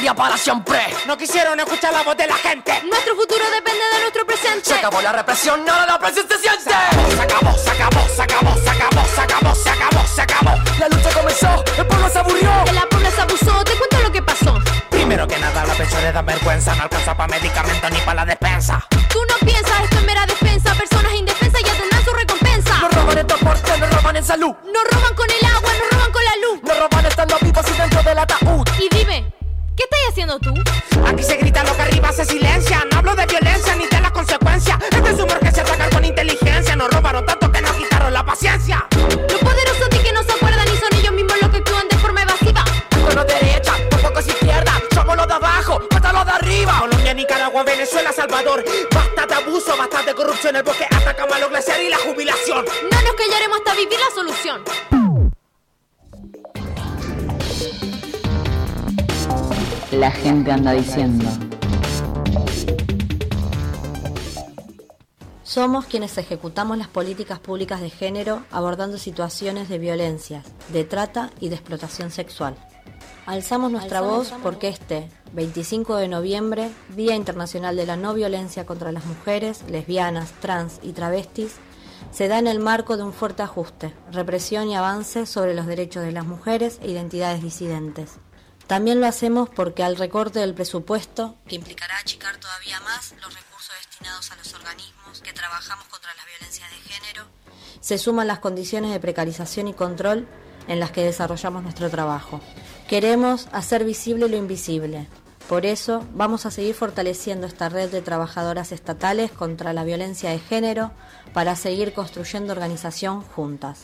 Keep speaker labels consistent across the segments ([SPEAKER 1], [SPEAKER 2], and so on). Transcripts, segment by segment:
[SPEAKER 1] sería para siempre.
[SPEAKER 2] No quisieron escuchar la voz de la gente.
[SPEAKER 3] Nuestro futuro depende de nuestro presente.
[SPEAKER 1] Se acabó la represión, ahora la presión se siente.
[SPEAKER 2] Se acabó, se acabó, se acabó, se acabó, se acabó, se acabó, se acabó.
[SPEAKER 1] La lucha comenzó, el pueblo se aburrió.
[SPEAKER 3] De la pobreza abusó, te cuento lo que pasó.
[SPEAKER 2] Primero que nada la pensión da vergüenza. No alcanza para medicamentos ni para la despensa.
[SPEAKER 3] Tú no piensas, esto es mera defensa. Personas indefensas ya tendrán su recompensa.
[SPEAKER 1] Nos roban en transporte, nos roban en salud.
[SPEAKER 3] Nos roban con el agua, nos roban con la luz.
[SPEAKER 1] Nos roban estando vivos y dentro del ataúd.
[SPEAKER 3] Y dime, ¿qué estás haciendo tú?
[SPEAKER 2] Aquí se grita lo que arriba se silencia. No hablo de violencia ni de las consecuencias. Este es un humor que se ataca con inteligencia. Nos robaron tanto que nos quitaron la paciencia.
[SPEAKER 3] Los poderosos de que no se acuerdan y son ellos mismos los que actúan de forma evasiva.
[SPEAKER 1] Esto no es derecha, tampoco es izquierda. Somos los de abajo, hasta los de arriba.
[SPEAKER 2] Colombia, Nicaragua, Venezuela, Salvador. Basta de abuso, basta de corrupción. El bosque atacamos a los glaciares y la jubilación.
[SPEAKER 3] No nos callaremos hasta vivir la solución.
[SPEAKER 4] La gente anda diciendo.
[SPEAKER 5] Somos quienes ejecutamos las políticas públicas de género abordando situaciones de violencia, de trata y de explotación sexual. Alzamos nuestra voz porque este 25 de noviembre, Día Internacional de la No Violencia contra las Mujeres, Lesbianas, Trans y Travestis, se da en el marco de un fuerte ajuste, represión y avance sobre los derechos de las mujeres e identidades disidentes. También lo hacemos porque al recorte del presupuesto, que implicará achicar todavía más los recursos destinados a los organismos que trabajamos contra las violencias de género, se suman las condiciones de precarización y control en las que desarrollamos nuestro trabajo. Queremos hacer visible lo invisible. Por eso vamos a seguir fortaleciendo esta red de trabajadoras estatales contra la violencia de género para seguir construyendo organización juntas.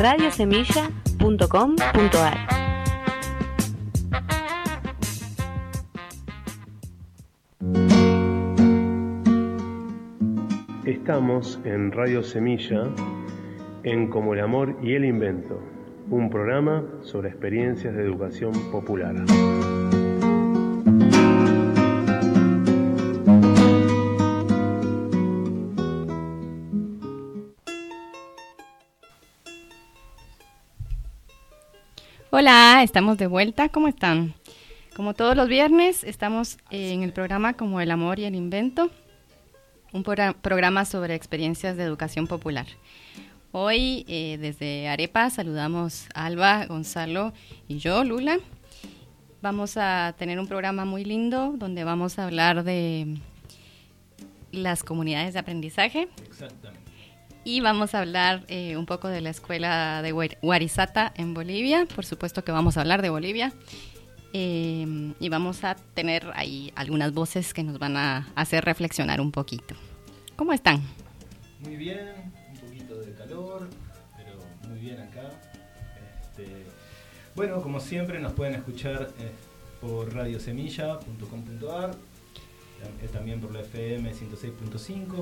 [SPEAKER 6] radiosemilla.com.ar.
[SPEAKER 7] Estamos en Radio Semilla, en Como el Amor y el Invento, un programa sobre experiencias de educación popular.
[SPEAKER 8] Hola, estamos de vuelta, ¿cómo están? Como todos los viernes, estamos en el programa Como el Amor y el Invento, un programa sobre experiencias de educación popular. Hoy, desde Arepa, saludamos a Alba, Gonzalo y yo, Lula. Vamos a tener un programa muy lindo donde vamos a hablar de las comunidades de aprendizaje.
[SPEAKER 9] Exactamente.
[SPEAKER 8] Y vamos a hablar un poco de la escuela de Huarizata en Bolivia. Por supuesto que vamos a hablar de Bolivia. Y vamos a tener ahí algunas voces que nos van a hacer reflexionar un poquito. ¿Cómo están?
[SPEAKER 9] Muy bien, un poquito de calor, pero muy bien acá. Bueno, como siempre nos pueden escuchar por radiosemilla.com.ar, también por la FM 106.5,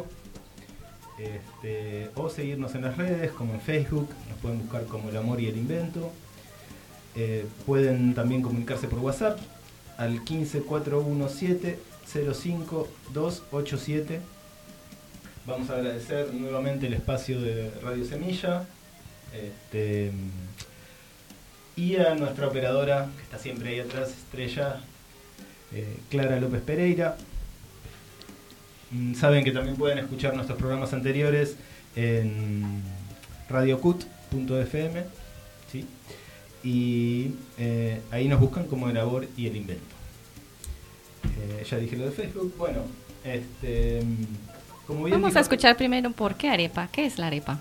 [SPEAKER 9] o seguirnos en las redes como en Facebook, nos pueden buscar como El Amor y el Invento. Pueden también comunicarse por WhatsApp al 15417 05287. Vamos a agradecer nuevamente el espacio de Radio Semilla y a nuestra operadora que está siempre ahí atrás, Estrella, Clara López Pereira. Saben que también pueden escuchar nuestros programas anteriores en radiocut.fm, ¿sí? Y ahí nos buscan como El Amor y el Invento. Ya dije lo de Facebook. Bueno, como bien
[SPEAKER 8] vamos a escuchar primero por qué arepa. ¿Qué es la arepa?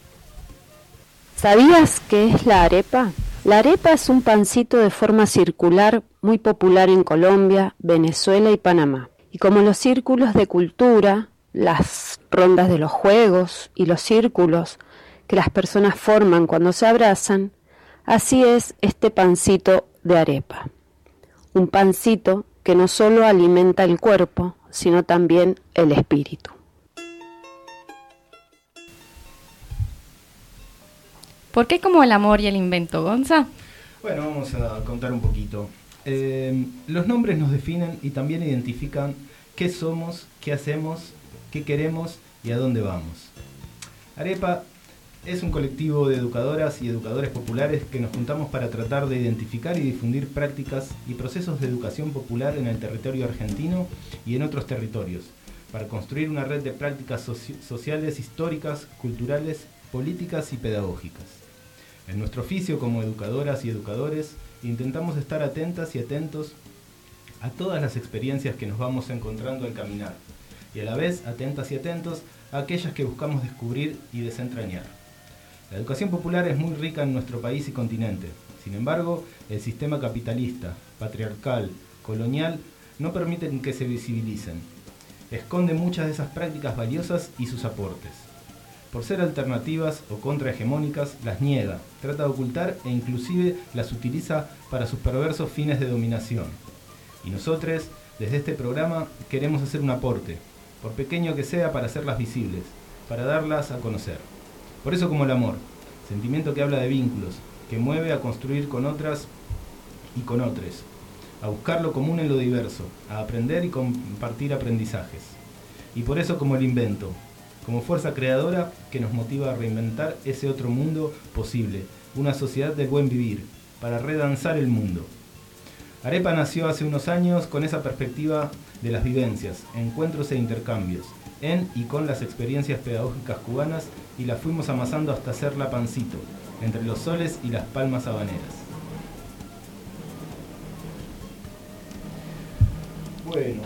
[SPEAKER 6] ¿Sabías qué es la arepa? La arepa es un pancito de forma circular muy popular en Colombia, Venezuela y Panamá. Y como los círculos de cultura, las rondas de los juegos y los círculos que las personas forman cuando se abrazan, así es este pancito de arepa. Un pancito que no solo alimenta el cuerpo, sino también el espíritu.
[SPEAKER 8] ¿Por qué como el amor y el invento, Gonza?
[SPEAKER 9] Bueno, vamos a contar un poquito. Los nombres nos definen y también identifican qué somos, qué hacemos, qué queremos y a dónde vamos. Arepa es un colectivo de educadoras y educadores populares que nos juntamos para tratar de identificar y difundir prácticas y procesos de educación popular en el territorio argentino y en otros territorios, para construir una red de prácticas sociales, históricas, culturales, políticas y pedagógicas. En nuestro oficio como educadoras y educadores, intentamos estar atentas y atentos a todas las experiencias que nos vamos encontrando al caminar, y a la vez atentas y atentos a aquellas que buscamos descubrir y desentrañar. La educación popular es muy rica en nuestro país y continente. Sin embargo, el sistema capitalista, patriarcal, colonial, no permiten que se visibilicen. Esconde muchas de esas prácticas valiosas y sus aportes. Por ser alternativas o contrahegemónicas, las niega, trata de ocultar e inclusive las utiliza para sus perversos fines de dominación. Y nosotros, desde este programa, queremos hacer un aporte, por pequeño que sea, para hacerlas visibles, para darlas a conocer. Por eso como el amor, sentimiento que habla de vínculos, que mueve a construir con otras y con otros, a buscar lo común en lo diverso, a aprender y compartir aprendizajes. Y por eso como el invento, como fuerza creadora que nos motiva a reinventar ese otro mundo posible, una sociedad del buen vivir, para redanzar el mundo. Arepa nació hace unos años con esa perspectiva de las vivencias, encuentros e intercambios, en y con las experiencias pedagógicas cubanas, y la fuimos amasando hasta hacerla pancito, entre los soles y las palmas habaneras. Bueno,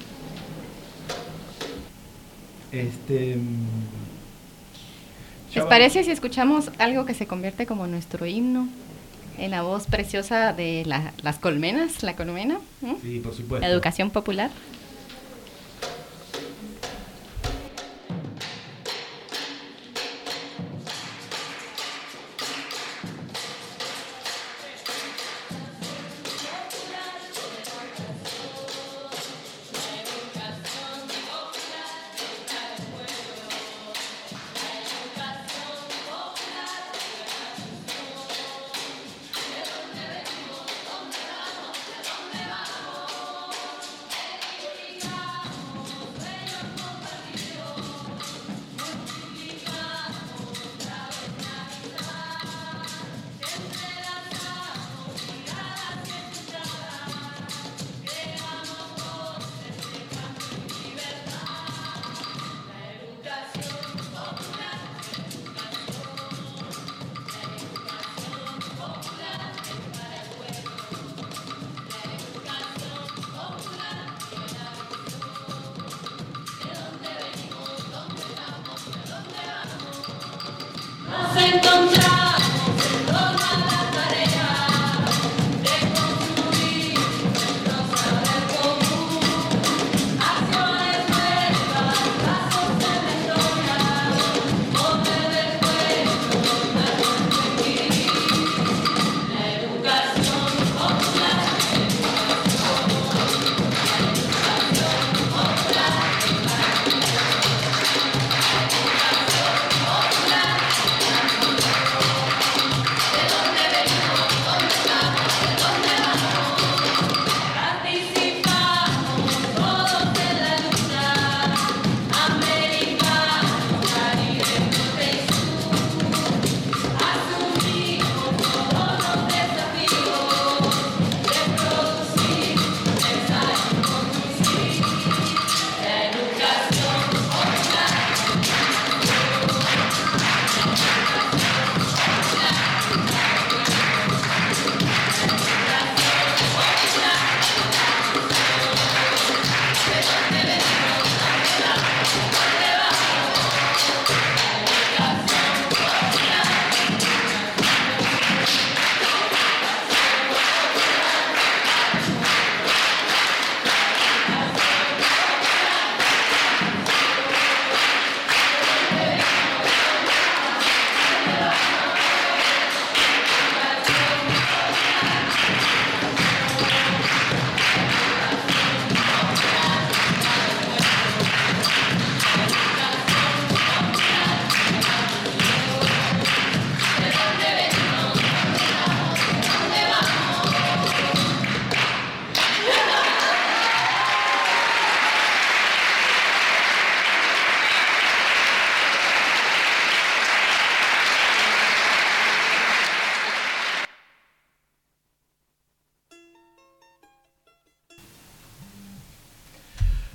[SPEAKER 8] ¿les parece si escuchamos algo que se convierte como nuestro himno? En la voz preciosa de las colmenas, la colmena.
[SPEAKER 9] Sí, por supuesto.
[SPEAKER 8] La educación popular.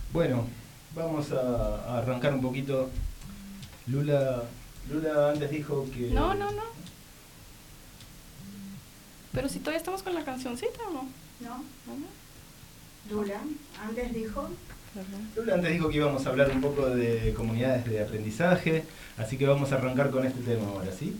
[SPEAKER 9] Bueno, vamos a arrancar un poquito. Lula antes dijo que...
[SPEAKER 8] No. Pero si todavía estamos con la cancioncita, ¿o no?
[SPEAKER 10] No. Lula antes dijo
[SPEAKER 9] que íbamos a hablar un poco de comunidades de aprendizaje, así que vamos a arrancar con este tema ahora, ¿sí?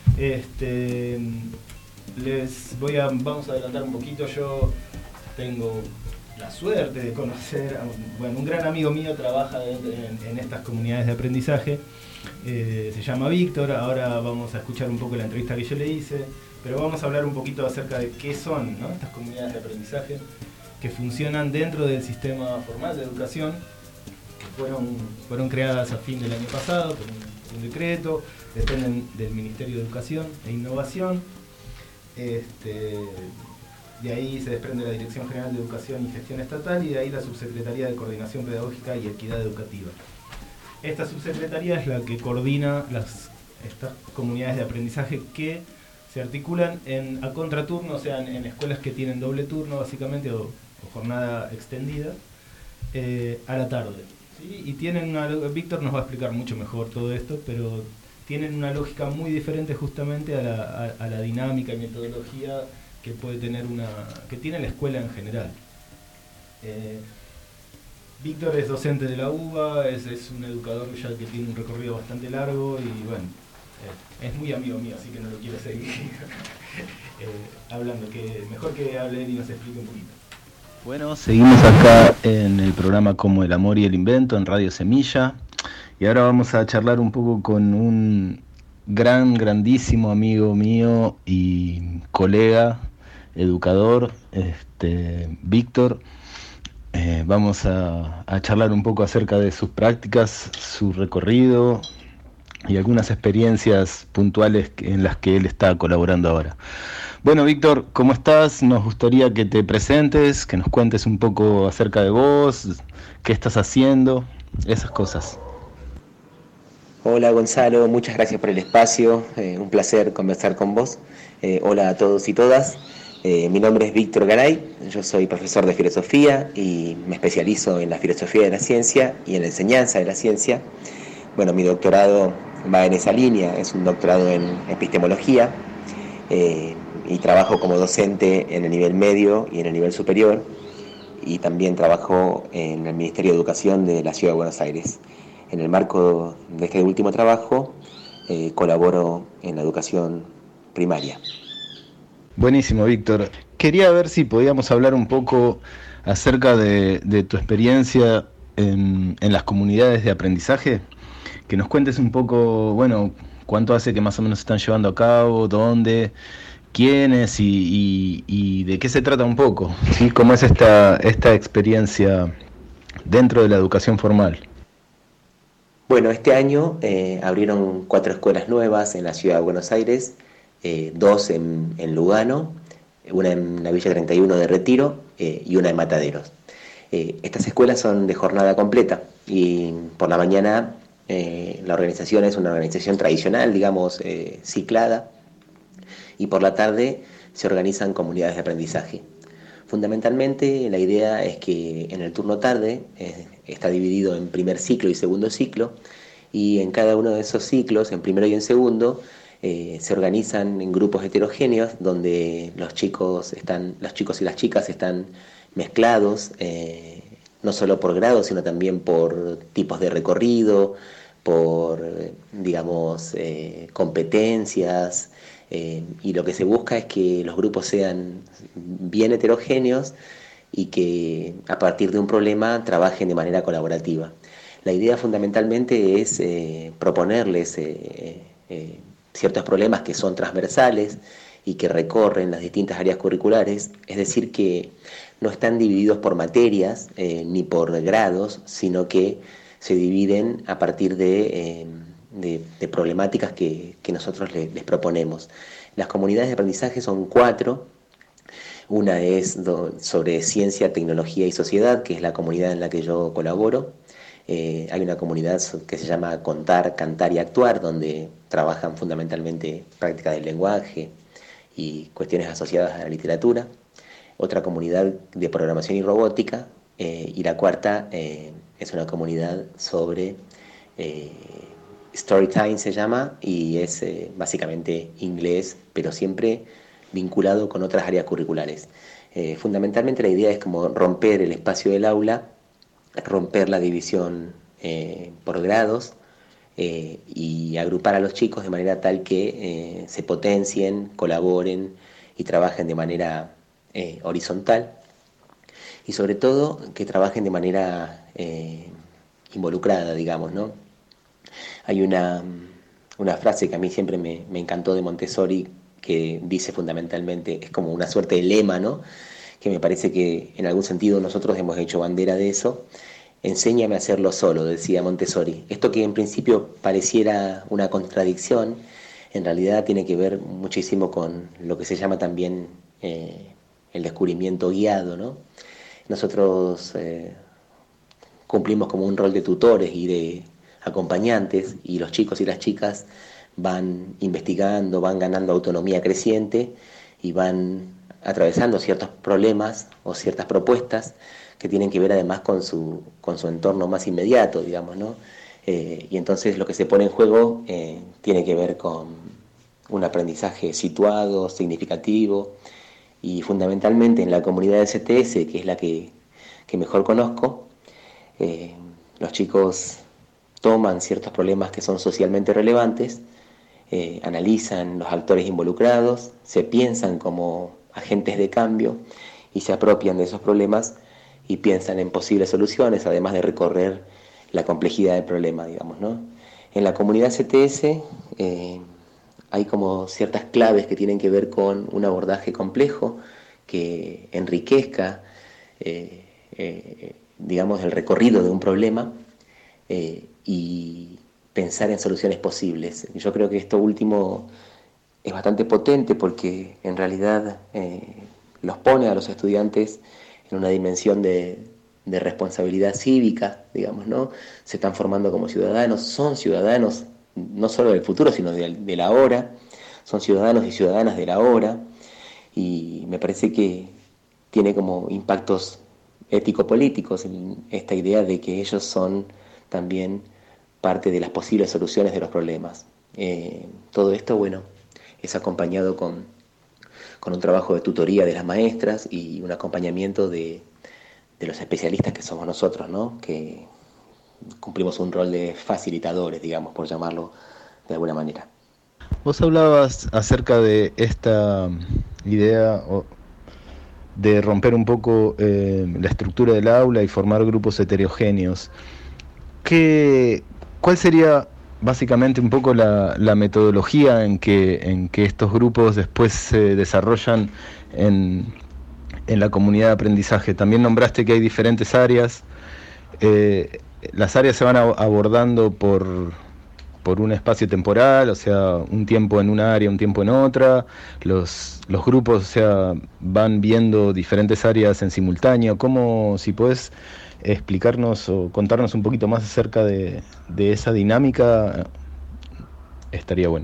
[SPEAKER 9] Vamos a adelantar un poquito. Yo tengo la suerte de conocer a un gran amigo mío, trabaja en estas comunidades de aprendizaje, se llama Víctor. Ahora vamos a escuchar un poco la entrevista que yo le hice, pero vamos a hablar un poquito acerca de qué son, ¿no?, estas comunidades de aprendizaje que funcionan dentro del sistema formal de educación, que fueron creadas a fin del año pasado por un decreto, dependen del Ministerio de Educación e Innovación. De ahí se desprende la Dirección General de Educación y Gestión Estatal, y de ahí la Subsecretaría de Coordinación Pedagógica y Equidad Educativa. Esta subsecretaría es la que coordina estas comunidades de aprendizaje que se articulan a contraturno, o sea, en escuelas que tienen doble turno básicamente, o jornada extendida, a la tarde, ¿sí? Y tienen Víctor nos va a explicar mucho mejor todo esto, pero tienen una lógica muy diferente justamente a la dinámica y metodología que puede tener que tiene la escuela en general. Víctor es docente de la UBA, es un educador ya que tiene un recorrido bastante largo y bueno, es muy amigo mío, así que no lo quiero seguir hablando, que mejor que hable él y nos explique un poquito.
[SPEAKER 11] Bueno, seguimos acá en el programa Como el Amor y el Invento en Radio Semilla, y ahora vamos a charlar un poco con un grandísimo amigo mío y colega, educador, Víctor. Vamos a charlar un poco acerca de sus prácticas, su recorrido y algunas experiencias puntuales en las que él está colaborando ahora. Bueno, Víctor, ¿cómo estás? Nos gustaría que te presentes, que nos cuentes un poco acerca de vos, qué estás haciendo, esas cosas.
[SPEAKER 12] Hola Gonzalo, muchas gracias por el espacio, un placer conversar con vos. Hola a todos y todas, mi nombre es Víctor Garay, yo soy profesor de filosofía y me especializo en la filosofía de la ciencia y en la enseñanza de la ciencia. Bueno, mi doctorado va en esa línea, es un doctorado en epistemología, y trabajo como docente en el nivel medio y en el nivel superior, y también trabajo en el Ministerio de Educación de la Ciudad de Buenos Aires. En el marco de este último trabajo, colaboro en la educación primaria.
[SPEAKER 11] Buenísimo, Víctor. Quería ver si podíamos hablar un poco acerca de tu experiencia en las comunidades de aprendizaje, que nos cuentes un poco, bueno, cuánto hace que más o menos se están llevando a cabo, dónde, quiénes y de qué se trata un poco, ¿sí? ¿Cómo es esta experiencia dentro de la educación formal?
[SPEAKER 12] Bueno, este año abrieron 4 escuelas nuevas en la Ciudad de Buenos Aires, 2 en Lugano, una en la Villa 31 de Retiro y una en Mataderos. Estas escuelas son de jornada completa y por la mañana la organización es una organización tradicional, digamos, ciclada, y por la tarde se organizan comunidades de aprendizaje. Fundamentalmente la idea es que en el turno tarde está dividido en primer ciclo y segundo ciclo, y en cada uno de esos ciclos, en primero y en segundo, se organizan en grupos heterogéneos donde los chicos y las chicas están mezclados, no solo por grados, sino también por tipos de recorrido, por, digamos, competencias, y lo que se busca es que los grupos sean bien heterogéneos y que a partir de un problema trabajen de manera colaborativa. La idea fundamentalmente es proponerles ciertos problemas que son transversales y que recorren las distintas áreas curriculares, es decir, que no están divididos por materias ni por grados, sino que se dividen a partir de problemáticas que nosotros les proponemos. Las comunidades de aprendizaje son 4. Una es sobre ciencia, tecnología y sociedad, que es la comunidad en la que yo colaboro. Hay una comunidad que se llama Contar, Cantar y Actuar, donde trabajan fundamentalmente práctica del lenguaje y cuestiones asociadas a la literatura. Otra comunidad de programación y robótica, y la cuarta es una comunidad sobre Storytime se llama, y es básicamente inglés, pero siempre vinculado con otras áreas curriculares. Fundamentalmente la idea es como romper el espacio del aula, romper la división por grados y agrupar a los chicos de manera tal que se potencien, colaboren y trabajen de manera horizontal, y sobre todo que trabajen de manera involucrada, digamos, ¿no? Hay una frase que a mí siempre me encantó de Montessori, que dice fundamentalmente, es como una suerte de lema, ¿no? Que me parece que en algún sentido nosotros hemos hecho bandera de eso. Enséñame a hacerlo solo, decía Montessori. Esto que en principio pareciera una contradicción, en realidad tiene que ver muchísimo con lo que se llama también el descubrimiento guiado, ¿no? Nosotros cumplimos como un rol de tutores y de acompañantes, y los chicos y las chicas van investigando, van ganando autonomía creciente y van atravesando ciertos problemas o ciertas propuestas que tienen que ver además con su entorno más inmediato, digamos, ¿no? Y entonces lo que se pone en juego tiene que ver con un aprendizaje situado, significativo, y fundamentalmente en la comunidad de CTS, que es la que mejor conozco, los chicos toman ciertos problemas que son socialmente relevantes, analizan los actores involucrados, se piensan como agentes de cambio y se apropian de esos problemas y piensan en posibles soluciones, además de recorrer la complejidad del problema, digamos, ¿no? En la comunidad CTS hay como ciertas claves que tienen que ver con un abordaje complejo que enriquezca, digamos, el recorrido de un problema y pensar en soluciones posibles. Yo creo que esto último es bastante potente porque en realidad los pone a los estudiantes en una dimensión de responsabilidad cívica, digamos, ¿no? Se están formando como ciudadanos, son ciudadanos no solo del futuro, sino de la hora, son ciudadanos y ciudadanas de la hora, y me parece que tiene como impactos ético-políticos en esta idea de que ellos son también parte de las posibles soluciones de los problemas. Todo esto, bueno, es acompañado con un trabajo de tutoría de las maestras y un acompañamiento de los especialistas que somos nosotros, ¿no? Que cumplimos un rol de facilitadores, digamos, por llamarlo de alguna manera.
[SPEAKER 11] Vos hablabas acerca de esta idea de romper un poco la estructura del aula y formar grupos heterogéneos. ¿Cuál sería básicamente un poco la metodología en que estos grupos después se desarrollan en la comunidad de aprendizaje? También nombraste que hay diferentes áreas. Las áreas se van abordando por un espacio temporal, o sea, un tiempo en una área, un tiempo en otra. Los grupos, o sea, van viendo diferentes áreas en simultáneo. ¿Cómo, si podés explicarnos o contarnos un poquito más acerca de esa dinámica, estaría bueno?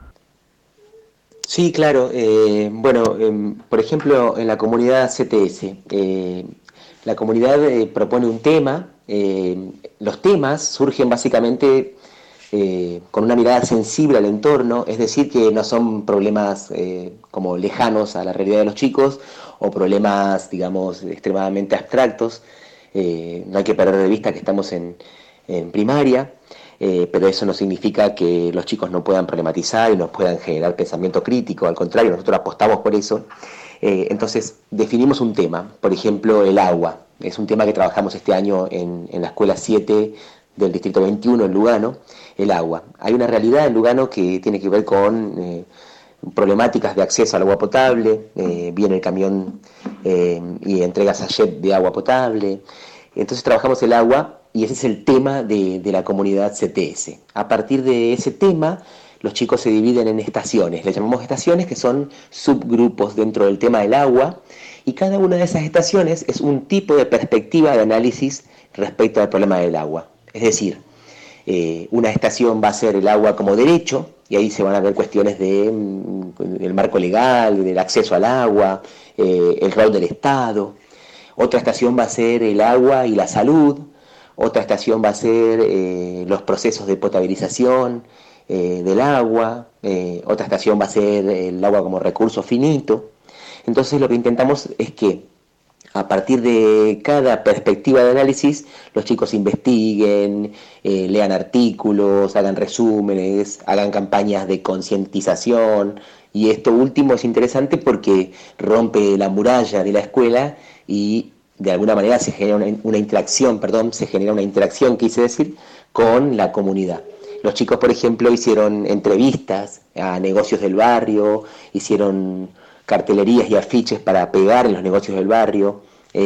[SPEAKER 12] Sí, claro. Por ejemplo, en la comunidad CTS, la comunidad propone un tema. Los temas surgen básicamente con una mirada sensible al entorno, es decir, que no son problemas como lejanos a la realidad de los chicos o problemas, digamos, extremadamente abstractos. No hay que perder de vista que estamos en primaria, pero eso no significa que los chicos no puedan problematizar y no puedan generar pensamiento crítico. Al contrario, nosotros apostamos por eso. Entonces definimos un tema, por ejemplo el agua. Es un tema que trabajamos este año en la escuela 7 del distrito 21 en Lugano, el agua. Hay una realidad en Lugano que tiene que ver con problemáticas de acceso al agua potable. Viene el camión y entrega sachet de agua potable. Entonces trabajamos el agua y ese es el tema de la comunidad CTS. A partir de ese tema, los chicos se dividen en estaciones. Les llamamos estaciones, que son subgrupos dentro del tema del agua, y cada una de esas estaciones es un tipo de perspectiva de análisis respecto al problema del agua. Es decir, una estación va a ser el agua como derecho, y ahí se van a ver cuestiones del marco legal, del acceso al agua, el rol del Estado. Otra estación va a ser el agua y la salud. Otra estación va a ser los procesos de potabilización del agua. Otra estación va a ser el agua como recurso finito. Entonces lo que intentamos es que a partir de cada perspectiva de análisis, los chicos investiguen, lean artículos, hagan resúmenes, hagan campañas de concientización. Y esto último es interesante porque rompe la muralla de la escuela y de alguna manera se genera una interacción, quise decir, con la comunidad. Los chicos, por ejemplo, hicieron entrevistas a negocios del barrio, hicieron cartelerías y afiches para pegar en los negocios del barrio.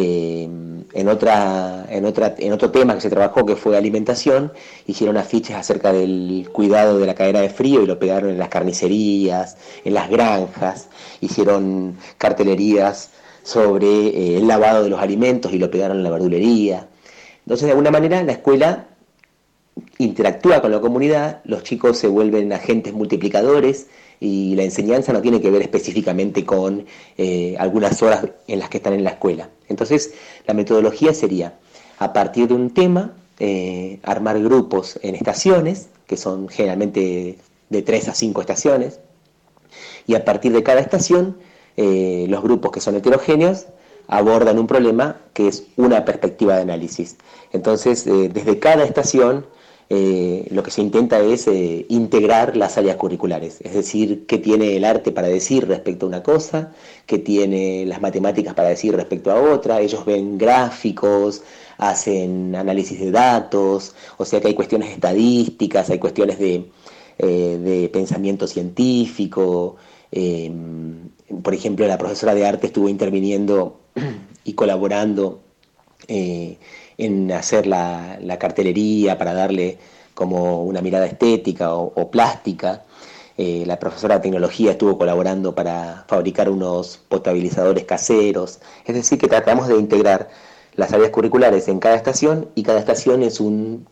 [SPEAKER 12] En otro tema que se trabajó, que fue alimentación, hicieron afiches acerca del cuidado de la cadena de frío y lo pegaron en las carnicerías, en las granjas. Hicieron cartelerías sobre el lavado de los alimentos y lo pegaron en la verdulería. Entonces, de alguna manera, la escuela interactúa con la comunidad, los chicos se vuelven agentes multiplicadores y la enseñanza no tiene que ver específicamente con algunas horas en las que están en la escuela. Entonces, la metodología sería, a partir de un tema, armar grupos en estaciones, que son generalmente de 3 a 5 estaciones, y a partir de cada estación, los grupos que son heterogéneos abordan un problema que es una perspectiva de análisis. Entonces, desde cada estación, lo que se intenta es integrar las áreas curriculares, es decir, qué tiene el arte para decir respecto a una cosa, qué tiene las matemáticas para decir respecto a otra. Ellos ven gráficos, hacen análisis de datos, o sea que hay cuestiones estadísticas, hay cuestiones de pensamiento científico. Por ejemplo, la profesora de arte estuvo interviniendo y colaborando en hacer la cartelería para darle como una mirada estética o plástica. La profesora de tecnología estuvo colaborando para fabricar unos potabilizadores caseros. Es decir, que tratamos de integrar las áreas curriculares en cada estación, y cada estación es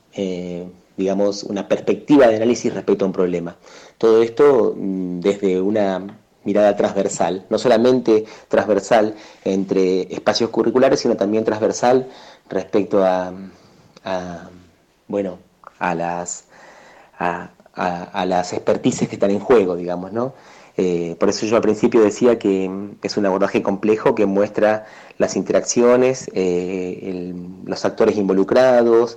[SPEAKER 12] una perspectiva de análisis respecto a un problema. Todo esto desde una mirada transversal, no solamente transversal entre espacios curriculares, sino también transversal respecto a las expertices que están en juego, digamos, ¿no? Por eso yo al principio decía que es un abordaje complejo que muestra las interacciones, los actores involucrados,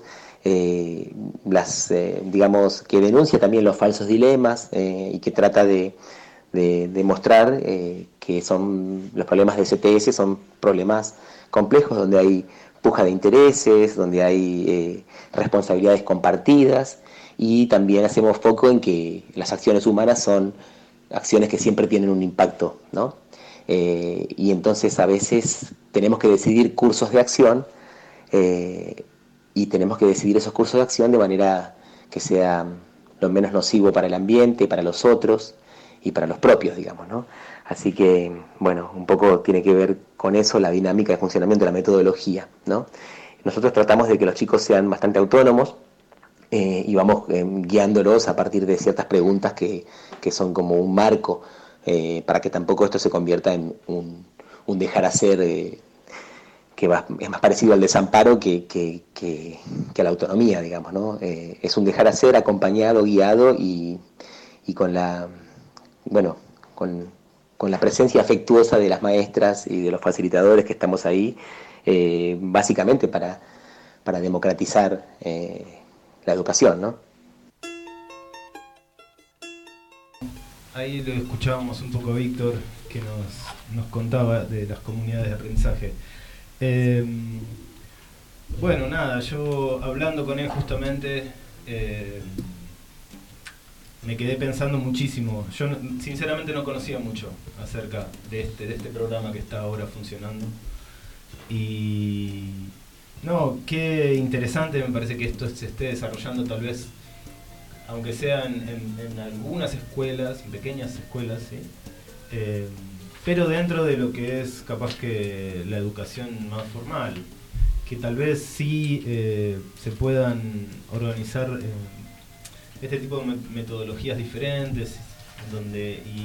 [SPEAKER 12] digamos, que denuncia también los falsos dilemas y que trata de mostrar que los problemas de CTS son problemas complejos donde hay puja de intereses, donde hay responsabilidades compartidas, y también hacemos foco en que las acciones humanas son acciones que siempre tienen un impacto, ¿no? Y entonces a veces tenemos que decidir cursos de acción y tenemos que decidir esos cursos de acción de manera que sea lo menos nocivo para el ambiente, para los otros y para los propios, digamos, ¿no? Así que, bueno, un poco tiene que ver con eso la dinámica de funcionamiento de la metodología, ¿no? Nosotros tratamos de que los chicos sean bastante autónomos y vamos guiándolos a partir de ciertas preguntas que son como un marco para que tampoco esto se convierta en un dejar hacer que es más parecido al desamparo que a la autonomía, digamos, ¿no? Es un dejar hacer acompañado, guiado y con la presencia afectuosa de las maestras y de los facilitadores que estamos ahí, básicamente para democratizar la educación, ¿no?
[SPEAKER 9] Ahí lo escuchábamos un poco a Víctor, que nos contaba de las comunidades de aprendizaje. Bueno, nada, yo hablando con él justamente me quedé pensando muchísimo. Yo sinceramente no conocía mucho acerca de este programa que está ahora funcionando. Y no, qué interesante me parece que esto se esté desarrollando, tal vez, aunque sea en algunas escuelas, pequeñas escuelas, ¿sí? Pero dentro de lo que es capaz que la educación más formal, que tal vez sí se puedan organizar este tipo de metodologías diferentes,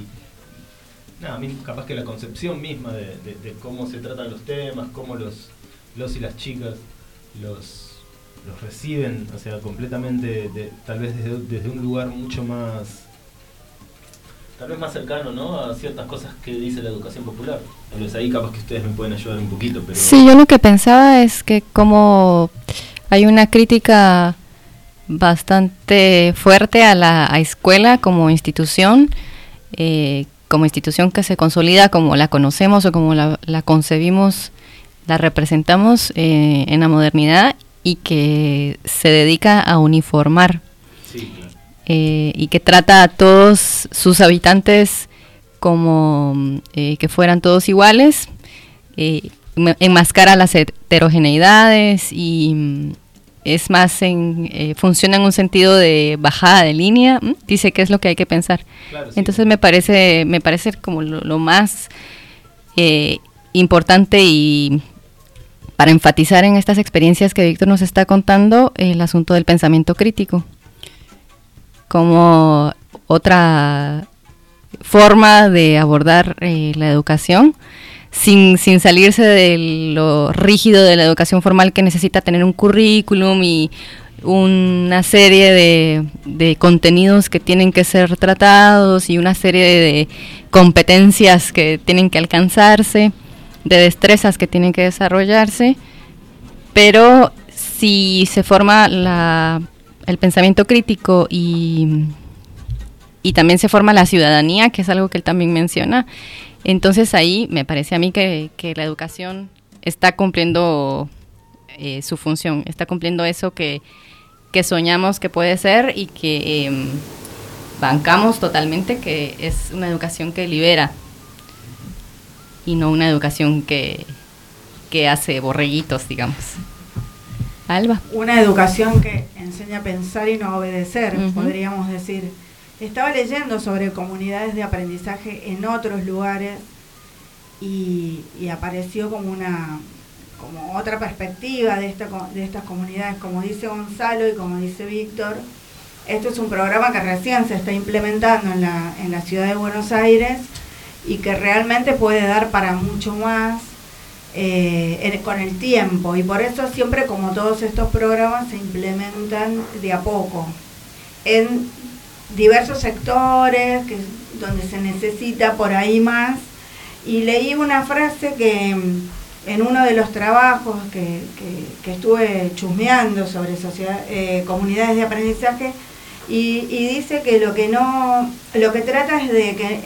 [SPEAKER 9] a mí capaz que la concepción misma de cómo se tratan los temas, cómo los los y las chicas los reciben, o sea, completamente, tal vez desde un lugar mucho más, tal vez más cercano, ¿no?, a ciertas cosas que dice la educación popular. Tal vez ahí capaz que ustedes me pueden ayudar un poquito. Pero
[SPEAKER 8] sí, yo lo que pensaba es que como hay una crítica bastante fuerte a la escuela como institución que se consolida como la conocemos o como la concebimos, la representamos en la modernidad, y que se dedica a uniformar, sí, claro. Y que trata a todos sus habitantes como que fueran todos iguales, enmascara las heterogeneidades y es más funciona en un sentido de bajada de línea, dice qué es lo que hay que pensar. Claro, sí. Entonces me parece como lo más importante, y para enfatizar en estas experiencias que Víctor nos está contando, el asunto del pensamiento crítico como otra forma de abordar la educación, sin salirse de lo rígido de la educación formal, que necesita tener un currículum y una serie de contenidos que tienen que ser tratados y una serie de competencias que tienen que alcanzarse, de destrezas que tienen que desarrollarse, pero si se forma el pensamiento crítico y también se forma la ciudadanía, que es algo que él también menciona, entonces ahí me parece a mí que la educación está cumpliendo su función, está cumpliendo eso que soñamos que puede ser y que bancamos totalmente, que es una educación que libera y no una educación que hace borreguitos, digamos. Alba.
[SPEAKER 10] Una educación que enseña a pensar y no a obedecer, podríamos decir. Estaba leyendo sobre comunidades de aprendizaje en otros lugares y apareció como otra perspectiva de estas comunidades. Como dice Gonzalo y como dice Víctor, esto es un programa que recién se está implementando en la ciudad de Buenos Aires y que realmente puede dar para mucho más con el tiempo, y por eso siempre, como todos estos programas, se implementan de a poco en diversos sectores donde se necesita por ahí más. Y leí una frase que en uno de los trabajos que estuve chusmeando sobre comunidades de aprendizaje, y dice que lo que trata es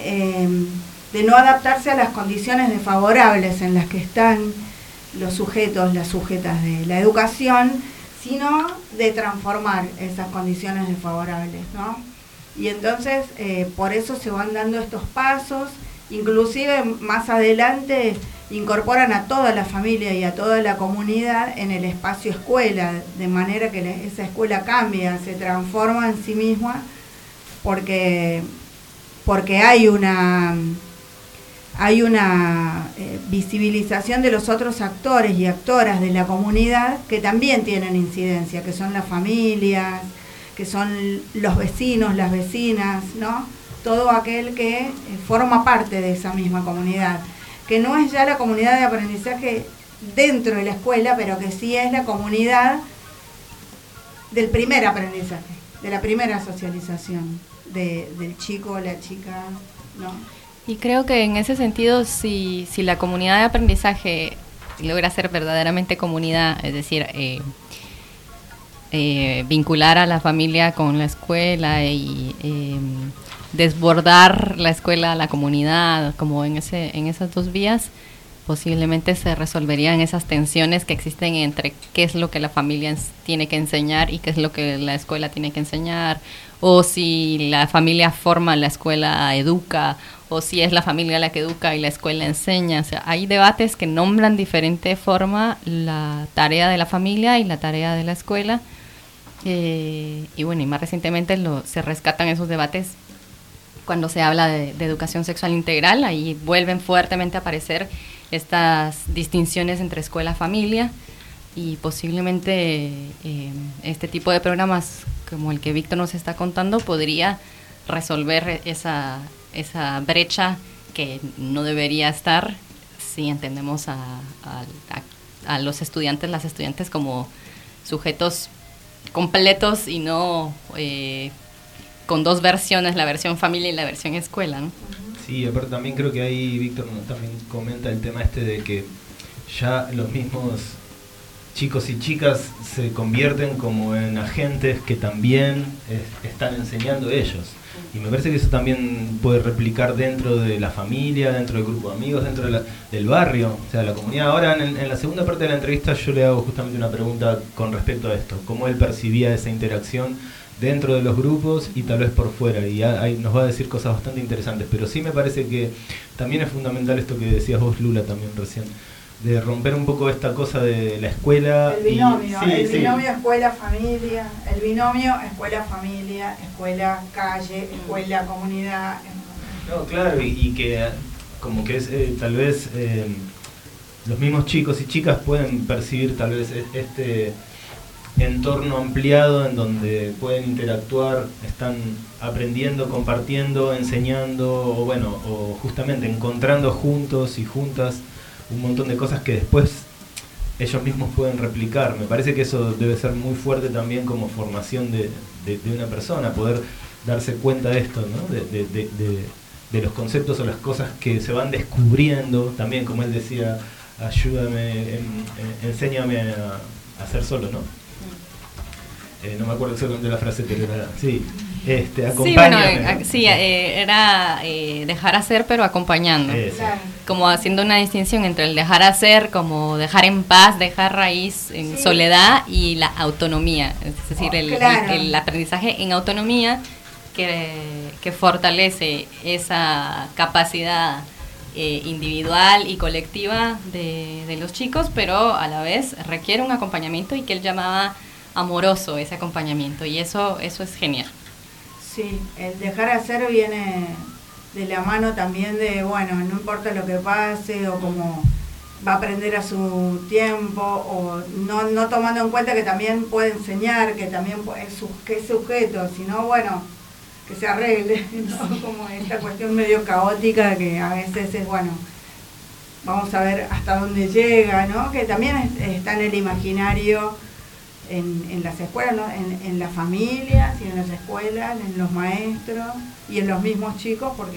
[SPEAKER 10] de no adaptarse a las condiciones desfavorables en las que están los sujetos, las sujetas de la educación, sino de transformar esas condiciones desfavorables, ¿no? Y entonces por eso se van dando estos pasos, inclusive más adelante incorporan a toda la familia y a toda la comunidad en el espacio escuela, de manera que esa escuela cambia, se transforma en sí misma, porque hay una visibilización de los otros actores y actoras de la comunidad que también tienen incidencia, que son las familias, que son los vecinos, las vecinas, ¿no? Todo aquel que forma parte de esa misma comunidad, que no es ya la comunidad de aprendizaje dentro de la escuela, pero que sí es la comunidad del primer aprendizaje, de la primera socialización del chico o la chica, ¿no?
[SPEAKER 8] Y creo que en ese sentido, si la comunidad de aprendizaje logra ser verdaderamente comunidad, es decir, vincular a la familia con la escuela y desbordar la escuela a la comunidad, como en esas dos vías, posiblemente se resolverían esas tensiones que existen entre qué es lo que la familia tiene que enseñar y qué es lo que la escuela tiene que enseñar, o si la familia forma, la escuela educa, o si es la familia la que educa y la escuela enseña. O sea, hay debates que nombran diferente forma la tarea de la familia y la tarea de la escuela, y bueno, y más recientemente se rescatan esos debates cuando se habla de educación sexual integral. Ahí vuelven fuertemente a aparecer estas distinciones entre escuela-familia, y posiblemente este tipo de programas como el que Víctor nos está contando podría resolver esa brecha que no debería estar si entendemos a a los estudiantes, las estudiantes como sujetos completos y no con dos versiones, la versión familia y la versión escuela, ¿no?
[SPEAKER 9] Sí, aparte también creo que ahí Víctor también comenta el tema de que ya los mismos chicos y chicas se convierten como en agentes que también están enseñando ellos. Y me parece que eso también puede replicar dentro de la familia, dentro del grupo de amigos, dentro del barrio, o sea, la comunidad. Ahora, en la segunda parte de la entrevista, yo le hago justamente una pregunta con respecto a esto, cómo él percibía esa interacción dentro de los grupos y tal vez por fuera, y ahí nos va a decir cosas bastante interesantes, pero sí me parece que también es fundamental esto que decías vos, Lula, también recién, de romper un poco esta cosa de la escuela.
[SPEAKER 10] El binomio, binomio escuela-familia, el binomio escuela-familia, escuela-calle, escuela-comunidad.
[SPEAKER 9] No, claro, y que como que es tal vez los mismos chicos y chicas pueden percibir tal vez este entorno ampliado en donde pueden interactuar, están aprendiendo, compartiendo, enseñando, o justamente encontrando juntos y juntas un montón de cosas que después ellos mismos pueden replicar. Me parece que eso debe ser muy fuerte también como formación de una persona, poder darse cuenta de esto, ¿no? De los conceptos o las cosas que se van descubriendo, también como él decía, ayúdame, enséñame a hacer solo, ¿no? No me acuerdo exactamente la frase, pero era sí, acompáñame.
[SPEAKER 8] Sí, era dejar hacer pero acompañando. Como haciendo una distinción entre el dejar hacer, como dejar en paz, dejar raíz en soledad, y la autonomía, es decir, el aprendizaje en autonomía que fortalece esa capacidad individual y colectiva de los chicos, pero a la vez requiere un acompañamiento, y que él llamaba amoroso ese acompañamiento, y eso es genial.
[SPEAKER 10] Sí, el dejar hacer viene de la mano también de, no importa lo que pase o cómo va a aprender a su tiempo, o no tomando en cuenta que también puede enseñar, que también que es sujeto, sino que se arregle, ¿no? Como esta cuestión medio caótica que a veces es vamos a ver hasta dónde llega, ¿no? Que también está en el imaginario, en las escuelas, ¿no? En las familias y en las escuelas, en los maestros y en los mismos chicos, porque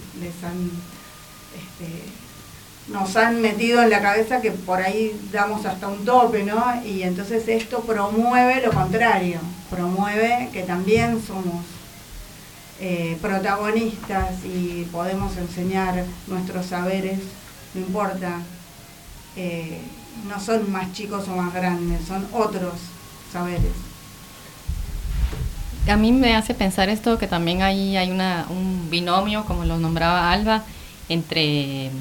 [SPEAKER 10] nos han metido en la cabeza que por ahí damos hasta un tope, ¿no? Y entonces esto promueve lo contrario, promueve que también somos protagonistas y podemos enseñar nuestros saberes, no importa, no son más chicos o más grandes, son otros saberes.
[SPEAKER 8] A mí me hace pensar esto, que también hay un binomio, como lo nombraba Alba, entre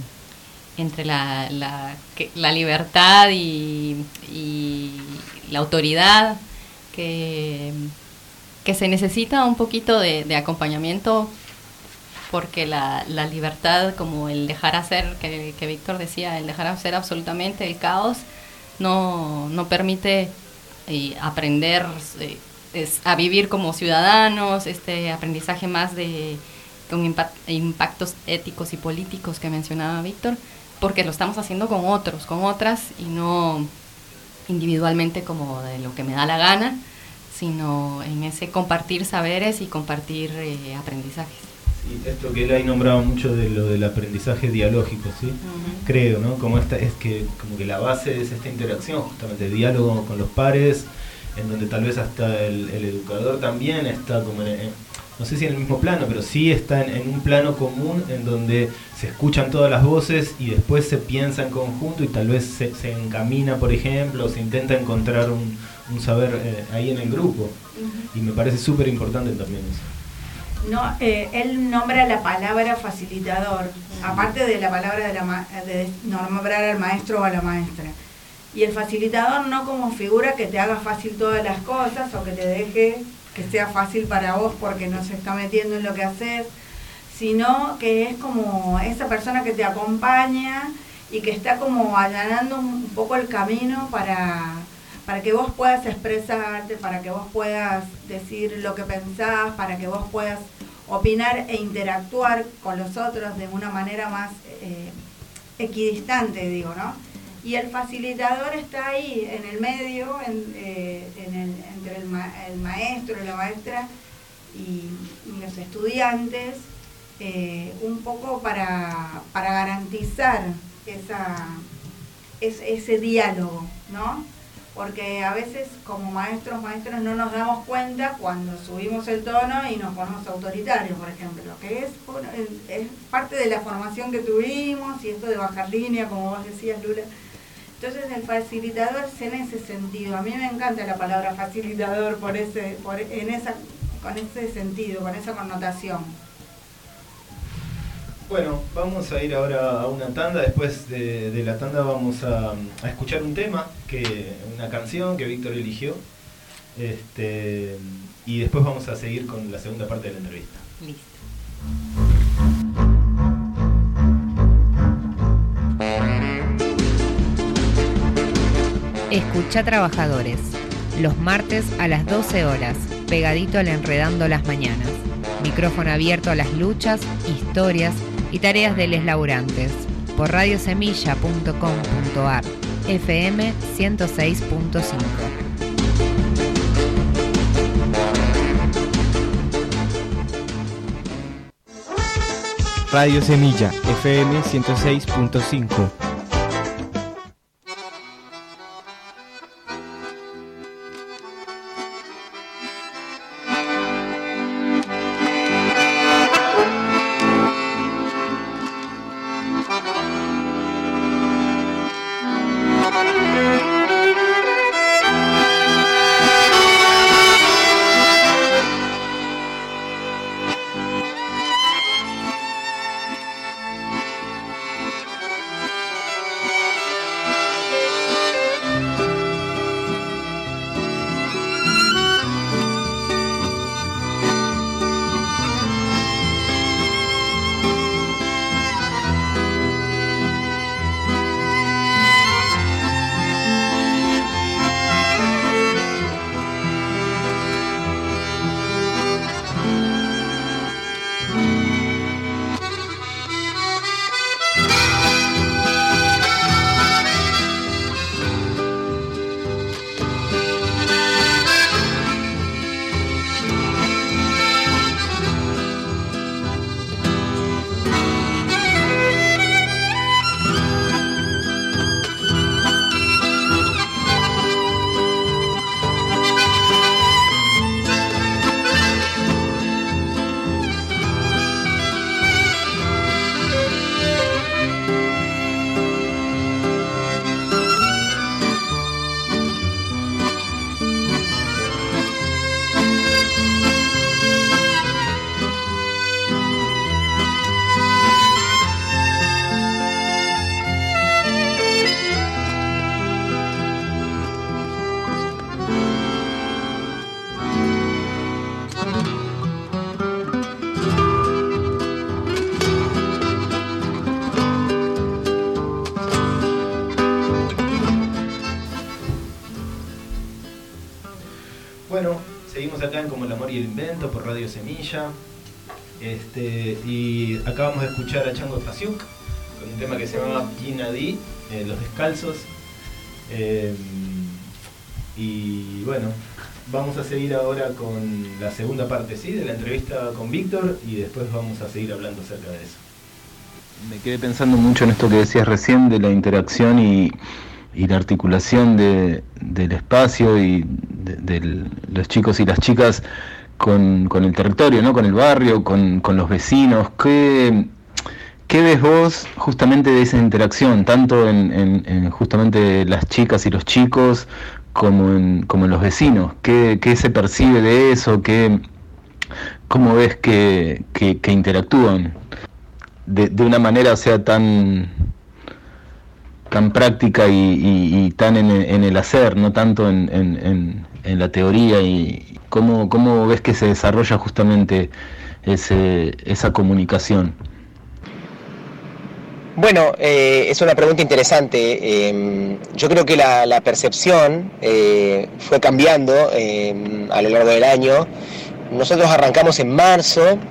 [SPEAKER 8] la libertad y la autoridad, que se necesita un poquito de acompañamiento, porque la libertad, como el dejar hacer, que Víctor decía, el dejar hacer absolutamente, el caos, no permite aprender a vivir como ciudadanos, este aprendizaje más con impactos éticos y políticos que mencionaba Víctor, porque lo estamos haciendo con otros, con otras, y no individualmente como de lo que me da la gana, sino en ese compartir saberes y compartir aprendizajes.
[SPEAKER 9] Sí, esto que él ahí nombraba mucho de lo del aprendizaje dialógico, ¿sí? Creo, ¿no? Como que la base es esta interacción, justamente, diálogo con los pares, en donde tal vez hasta el educador también está como no sé si en el mismo plano, pero sí está en un plano común, en donde se escuchan todas las voces y después se piensa en conjunto, y tal vez se encamina, por ejemplo, o se intenta encontrar un saber ahí en el grupo. Y me parece súper importante también eso.
[SPEAKER 10] No, él nombra la palabra facilitador, aparte de la palabra de nombrar al maestro o a la maestra. Y el facilitador no como figura que te haga fácil todas las cosas, o que te deje que sea fácil para vos porque no se está metiendo en lo que haces, sino que es como esa persona que te acompaña y que está como allanando un poco el camino para que vos puedas expresarte, para que vos puedas decir lo que pensás, para que vos puedas opinar e interactuar con los otros de una manera más equidistante, digo, ¿no? Y el facilitador está ahí, en el medio, entre el maestro, la maestra y los estudiantes, un poco para garantizar ese diálogo, ¿no? Porque a veces como maestros no nos damos cuenta cuando subimos el tono y nos ponemos autoritarios, por ejemplo, que es parte de la formación que tuvimos y esto de bajar línea, como vos decías, Lula. Entonces el facilitador es en ese sentido. A mí me encanta la palabra facilitador con ese sentido, con esa connotación.
[SPEAKER 9] Bueno, vamos a ir ahora a una tanda. Después de la tanda vamos a escuchar un tema, una canción que Víctor eligió. Y después vamos a seguir con la segunda parte de la entrevista.
[SPEAKER 8] Listo.
[SPEAKER 13] Escucha Trabajadores, los martes a las 12 horas, pegadito al Enredando las Mañanas. Micrófono abierto a las luchas, historias y tareas de les laburantes, por radiosemilla.com.ar, FM 106.5.
[SPEAKER 14] Radio Semilla, FM 106.5.
[SPEAKER 9] Acá en Como el Amor y el Invento por Radio Semilla, y acabamos de escuchar a Chango Spasiuk con un tema que se llama Ginadi, Los Descalzos, y bueno, vamos a seguir ahora con la segunda parte, ¿sí?, de la entrevista con Víctor, y después vamos a seguir hablando acerca de eso.
[SPEAKER 11] Me quedé pensando mucho en esto que decías recién de la interacción y la articulación del espacio y de los chicos y las chicas con el territorio, ¿no?, con el barrio, con los vecinos. ¿Qué ves vos justamente de esa interacción, tanto en justamente las chicas y los chicos como en los vecinos? ¿Qué se percibe de eso? ¿Cómo ves que interactúan de una manera, o sea, tan práctica y tan en el hacer, no tanto en la teoría? ¿Y cómo ves que se desarrolla justamente esa comunicación?
[SPEAKER 12] Bueno, es una pregunta interesante. Yo creo que la percepción fue cambiando a lo largo del año. Nosotros arrancamos en marzo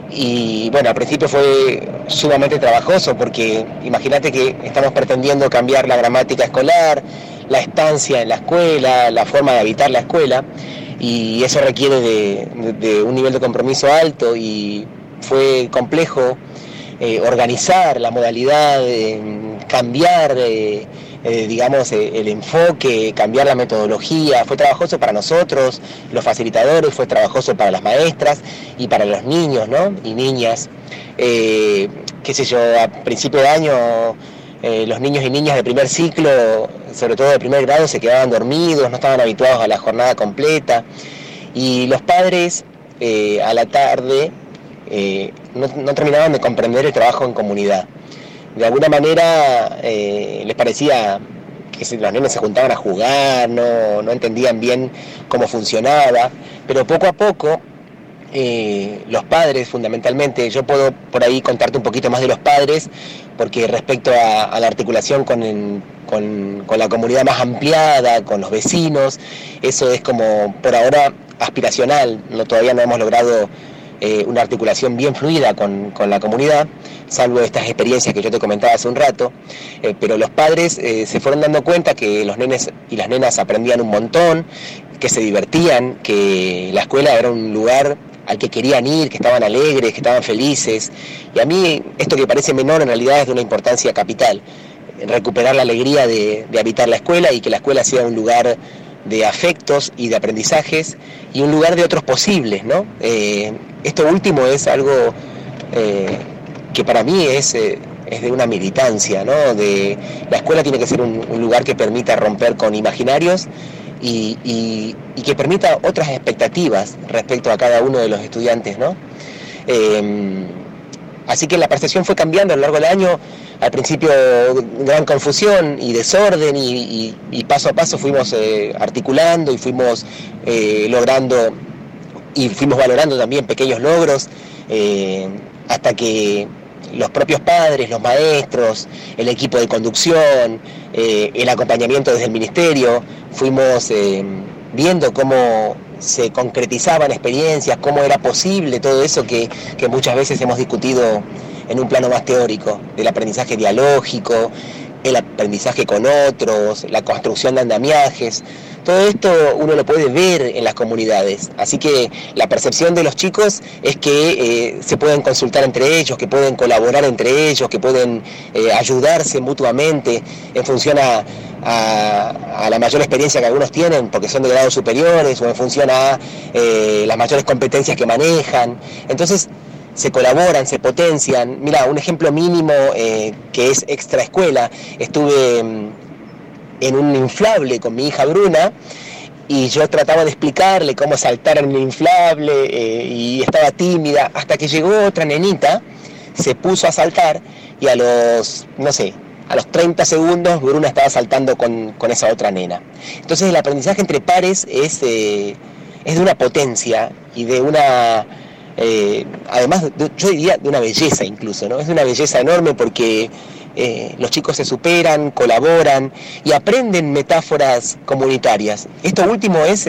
[SPEAKER 12] Y bueno, al principio fue sumamente trabajoso porque imagínate que estamos pretendiendo cambiar la gramática escolar, la estancia en la escuela, la forma de habitar la escuela, y eso requiere de un nivel de compromiso alto, y fue complejo organizar la modalidad, cambiar digamos el enfoque, cambiar la metodología. Fue trabajoso para nosotros, los facilitadores, fue trabajoso para las maestras y para los niños, ¿no? Y niñas. Qué sé yo, a principio de año los niños y niñas de primer ciclo, sobre todo de primer grado, se quedaban dormidos, no estaban habituados a la jornada completa, y los padres a la tarde no terminaban de comprender el trabajo en comunidad. De alguna manera les parecía que los nenes se juntaban a jugar, no entendían bien cómo funcionaba, pero poco a poco los padres, fundamentalmente, yo puedo por ahí contarte un poquito más de los padres, porque respecto a la articulación con la comunidad más ampliada, con los vecinos, eso es como por ahora aspiracional, todavía no hemos logrado una articulación bien fluida con la comunidad, salvo estas experiencias que yo te comentaba hace un rato, pero los padres se fueron dando cuenta que los nenes y las nenas aprendían un montón, que se divertían, que la escuela era un lugar al que querían ir, que estaban alegres, que estaban felices, y a mí esto que parece menor en realidad es de una importancia capital, recuperar la alegría de habitar la escuela, y que la escuela sea un lugar de afectos y de aprendizajes y un lugar de otros posibles, ¿no? Esto último es algo que para mí es de una militancia, ¿no? La escuela tiene que ser un lugar que permita romper con imaginarios y que permita otras expectativas respecto a cada uno de los estudiantes, ¿no? Así que la percepción fue cambiando a lo largo del año. Al principio gran confusión y desorden, y paso a paso fuimos articulando y fuimos logrando y fuimos valorando también pequeños logros, hasta que los propios padres, los maestros, el equipo de conducción, el acompañamiento desde el ministerio, fuimos viendo cómo se concretizaban experiencias, cómo era posible todo eso que muchas veces hemos discutido en un plano más teórico, del aprendizaje dialógico, el aprendizaje con otros, la construcción de andamiajes. Todo esto uno lo puede ver en las comunidades, así que la percepción de los chicos es que se pueden consultar entre ellos, que pueden colaborar entre ellos, que pueden ayudarse mutuamente en función a la mayor experiencia que algunos tienen porque son de grados superiores, o en función a las mayores competencias que manejan. Entonces se colaboran, se potencian. Mira, un ejemplo mínimo que es extraescuela. Estuve en un inflable con mi hija Bruna, y yo trataba de explicarle cómo saltar en el inflable, y estaba tímida, hasta que llegó otra nenita, se puso a saltar, y a los 30 segundos Bruna estaba saltando con esa otra nena. Entonces el aprendizaje entre pares es de una potencia y de una... además, yo diría de una belleza incluso, ¿no? Es de una belleza enorme porque los chicos se superan, colaboran y aprenden metáforas comunitarias. Esto último es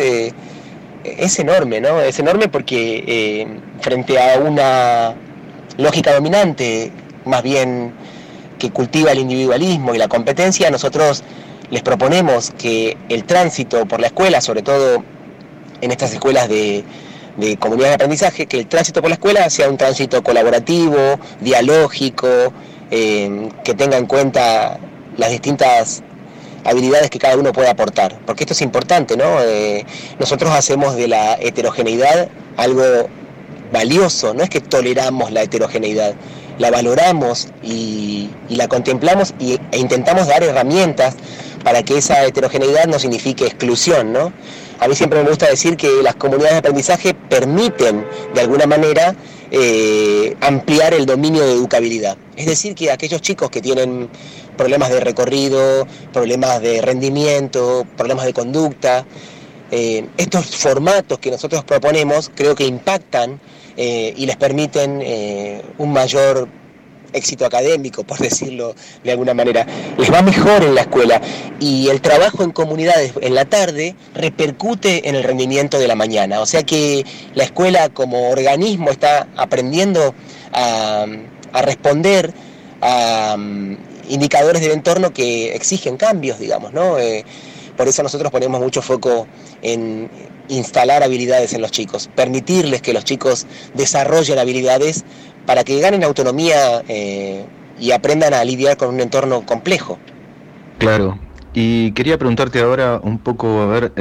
[SPEAKER 12] enorme, ¿no? Es enorme porque frente a una lógica dominante, más bien que cultiva el individualismo y la competencia, nosotros les proponemos que el tránsito por la escuela, sobre todo en estas escuelas de comunidad de aprendizaje, que el tránsito por la escuela sea un tránsito colaborativo, dialógico, que tenga en cuenta las distintas habilidades que cada uno puede aportar, porque esto es importante, ¿no? Nosotros hacemos de la heterogeneidad algo valioso, no es que toleramos la heterogeneidad, la valoramos y la contemplamos e intentamos dar herramientas para que esa heterogeneidad no signifique exclusión, ¿no? A mí siempre me gusta decir que las comunidades de aprendizaje permiten, de alguna manera, ampliar el dominio de educabilidad. Es decir, que aquellos chicos que tienen problemas de recorrido, problemas de rendimiento, problemas de conducta, estos formatos que nosotros proponemos creo que impactan y les permiten un mayor éxito académico, por decirlo de alguna manera, les va mejor en la escuela, y el trabajo en comunidades en la tarde repercute en el rendimiento de la mañana. O sea que la escuela como organismo está aprendiendo a responder a indicadores del entorno que exigen cambios, digamos, ¿no? Por eso nosotros ponemos mucho foco en instalar habilidades en los chicos, permitirles que los chicos desarrollen habilidades para que ganen autonomía y aprendan a lidiar con un entorno complejo.
[SPEAKER 11] Claro, y quería preguntarte ahora un poco, a ver,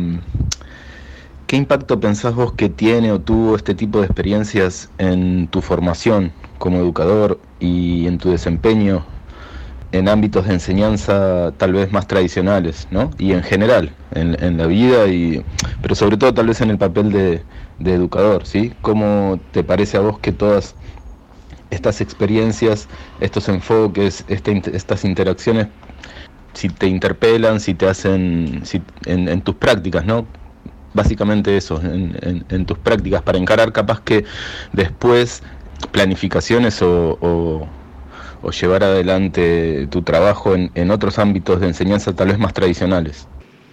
[SPEAKER 11] ¿qué impacto pensás vos que tiene o tuvo este tipo de experiencias en tu formación como educador y en tu desempeño en ámbitos de enseñanza tal vez más tradicionales, ¿no? Y en general, en la vida, pero sobre todo tal vez en el papel de educador, ¿sí? ¿Cómo te parece a vos que todas estas experiencias, estos enfoques, estas interacciones, si te interpelan, si te hacen, en tus prácticas, ¿no? Básicamente eso, en tus prácticas, para encarar capaz que después planificaciones o llevar adelante tu trabajo en otros ámbitos de enseñanza tal vez más tradicionales?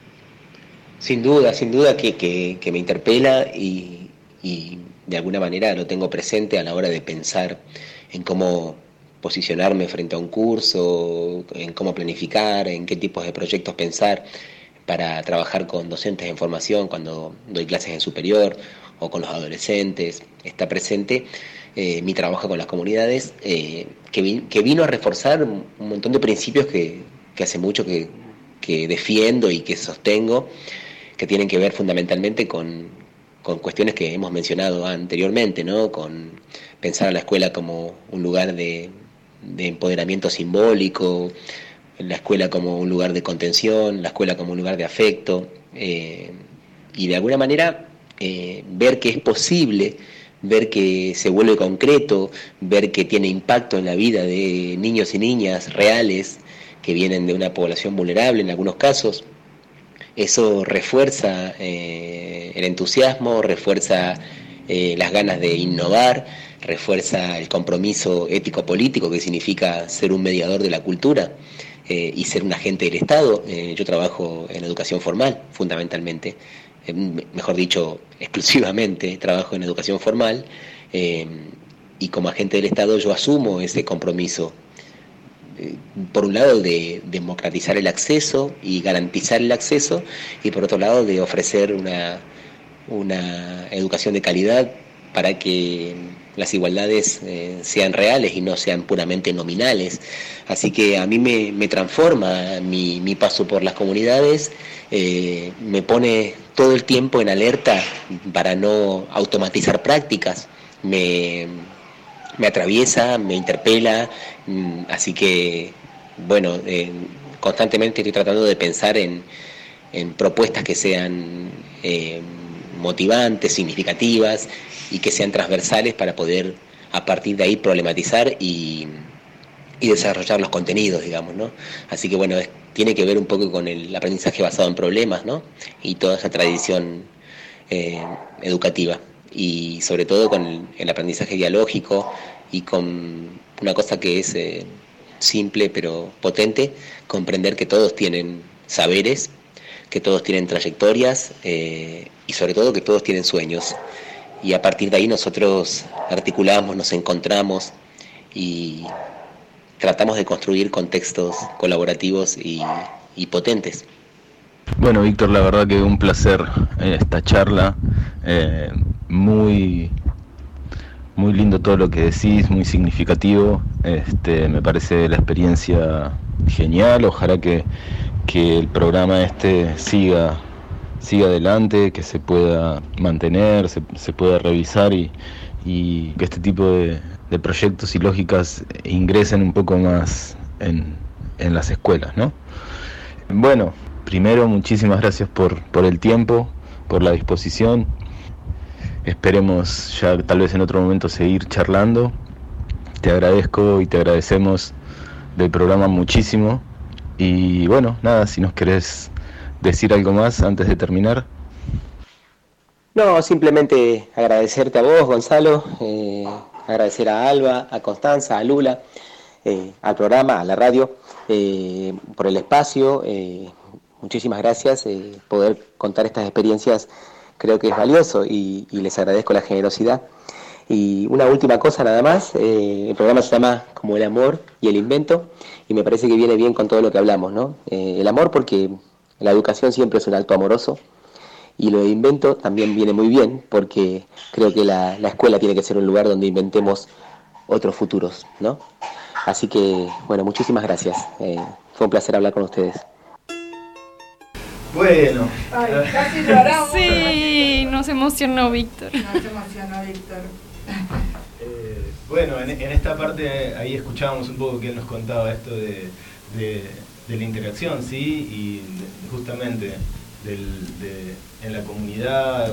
[SPEAKER 12] Sin duda que me interpela y de alguna manera lo tengo presente a la hora de pensar en cómo posicionarme frente a un curso, en cómo planificar, en qué tipos de proyectos pensar para trabajar con docentes en formación cuando doy clases en superior o con los adolescentes. Está presente mi trabajo con las comunidades, que vino a reforzar un montón de principios que hace mucho que defiendo y que sostengo, que tienen que ver fundamentalmente con cuestiones que hemos mencionado anteriormente, ¿no? Con pensar a la escuela como un lugar de empoderamiento simbólico, la escuela como un lugar de contención, la escuela como un lugar de afecto, y de alguna manera ver que es posible, ver que se vuelve concreto, ver que tiene impacto en la vida de niños y niñas reales que vienen de una población vulnerable en algunos casos. Eso refuerza el entusiasmo, refuerza las ganas de innovar, refuerza el compromiso ético-político que significa ser un mediador de la cultura y ser un agente del Estado. Yo trabajo en educación formal, fundamentalmente, mejor dicho, exclusivamente trabajo en educación formal, y como agente del Estado yo asumo ese compromiso. Por un lado de democratizar el acceso y garantizar el acceso, y por otro lado de ofrecer una educación de calidad para que las igualdades sean reales y no sean puramente nominales. Así que a mí me transforma mi paso por las comunidades, me pone todo el tiempo en alerta para no automatizar prácticas, me atraviesa, me interpela, así que, bueno, constantemente estoy tratando de pensar en propuestas que sean motivantes, significativas y que sean transversales para poder a partir de ahí problematizar y desarrollar los contenidos, digamos, ¿no? Así que, bueno, tiene que ver un poco con el aprendizaje basado en problemas, ¿no? Y toda esa tradición educativa. Y sobre todo con el aprendizaje dialógico y con una cosa que es simple pero potente, comprender que todos tienen saberes, que todos tienen trayectorias y sobre todo que todos tienen sueños. Y a partir de ahí nosotros articulamos, nos encontramos y tratamos de construir contextos colaborativos y potentes.
[SPEAKER 11] Bueno, Víctor, la verdad que un placer esta charla, muy lindo todo lo que decís, muy significativo, me parece la experiencia genial, ojalá que el programa siga adelante, que se pueda mantener, se pueda revisar y que este tipo de proyectos y lógicas ingresen un poco más en las escuelas, ¿no? Bueno, primero, muchísimas gracias por el tiempo, por la disposición. Esperemos ya tal vez en otro momento seguir charlando. Te agradezco y te agradecemos del programa muchísimo. Y bueno, nada, si nos querés decir algo más antes de terminar.
[SPEAKER 12] No, simplemente agradecerte a vos, Gonzalo, agradecer a Alba, a Constanza, a Lula, al programa, a la radio, por el espacio. Muchísimas gracias. Poder contar estas experiencias creo que es valioso y les agradezco la generosidad. Y una última cosa nada más, el programa se llama Como el amor y el invento, y me parece que viene bien con todo lo que hablamos, ¿no? El amor, porque la educación siempre es un acto amoroso, y lo de invento también viene muy bien, porque creo que la escuela tiene que ser un lugar donde inventemos otros futuros, ¿no? Así que, bueno, muchísimas gracias. Fue un placer hablar con ustedes.
[SPEAKER 9] Bueno.
[SPEAKER 10] Ay, casi lloramos.
[SPEAKER 8] Sí, nos emocionó Víctor.
[SPEAKER 9] Bueno, en esta parte ahí escuchábamos un poco que él nos contaba esto de la interacción, ¿sí? Y justamente en la comunidad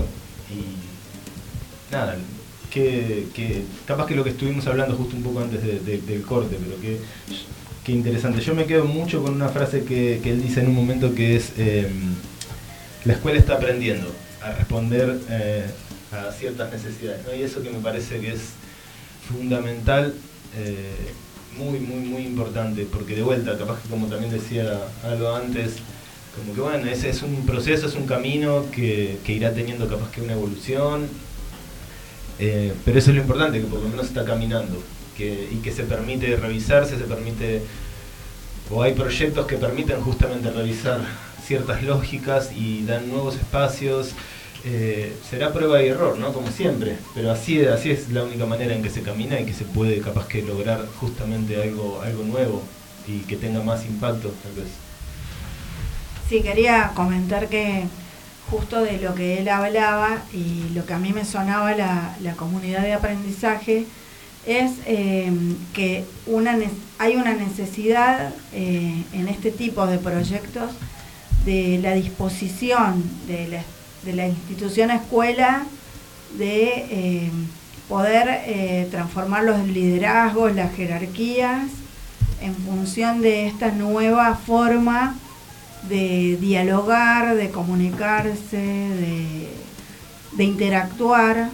[SPEAKER 9] y nada, que capaz que lo que estuvimos hablando justo un poco antes del corte, pero que interesante. Yo me quedo mucho con una frase que él dice en un momento, que es la escuela está aprendiendo a responder a ciertas necesidades, ¿no? Y eso que me parece que es fundamental, muy, muy, muy importante, porque de vuelta, capaz que como también decía algo antes, como que bueno, ese es un proceso, es un camino que irá teniendo capaz que una evolución, pero eso es lo importante, que por lo menos está caminando, y que se permite revisarse, o hay proyectos que permiten justamente revisar ciertas lógicas y dan nuevos espacios. Será prueba y error, ¿no? Como siempre, pero así es la única manera en que se camina y que se puede capaz que lograr justamente algo nuevo y que tenga más impacto, tal vez.
[SPEAKER 10] Sí, quería comentar que justo de lo que él hablaba y lo que a mí me sonaba la comunidad de aprendizaje es que hay una necesidad en este tipo de proyectos de la disposición de la institución escuela de poder transformar los liderazgos, las jerarquías en función de esta nueva forma de dialogar, de comunicarse, de interactuar,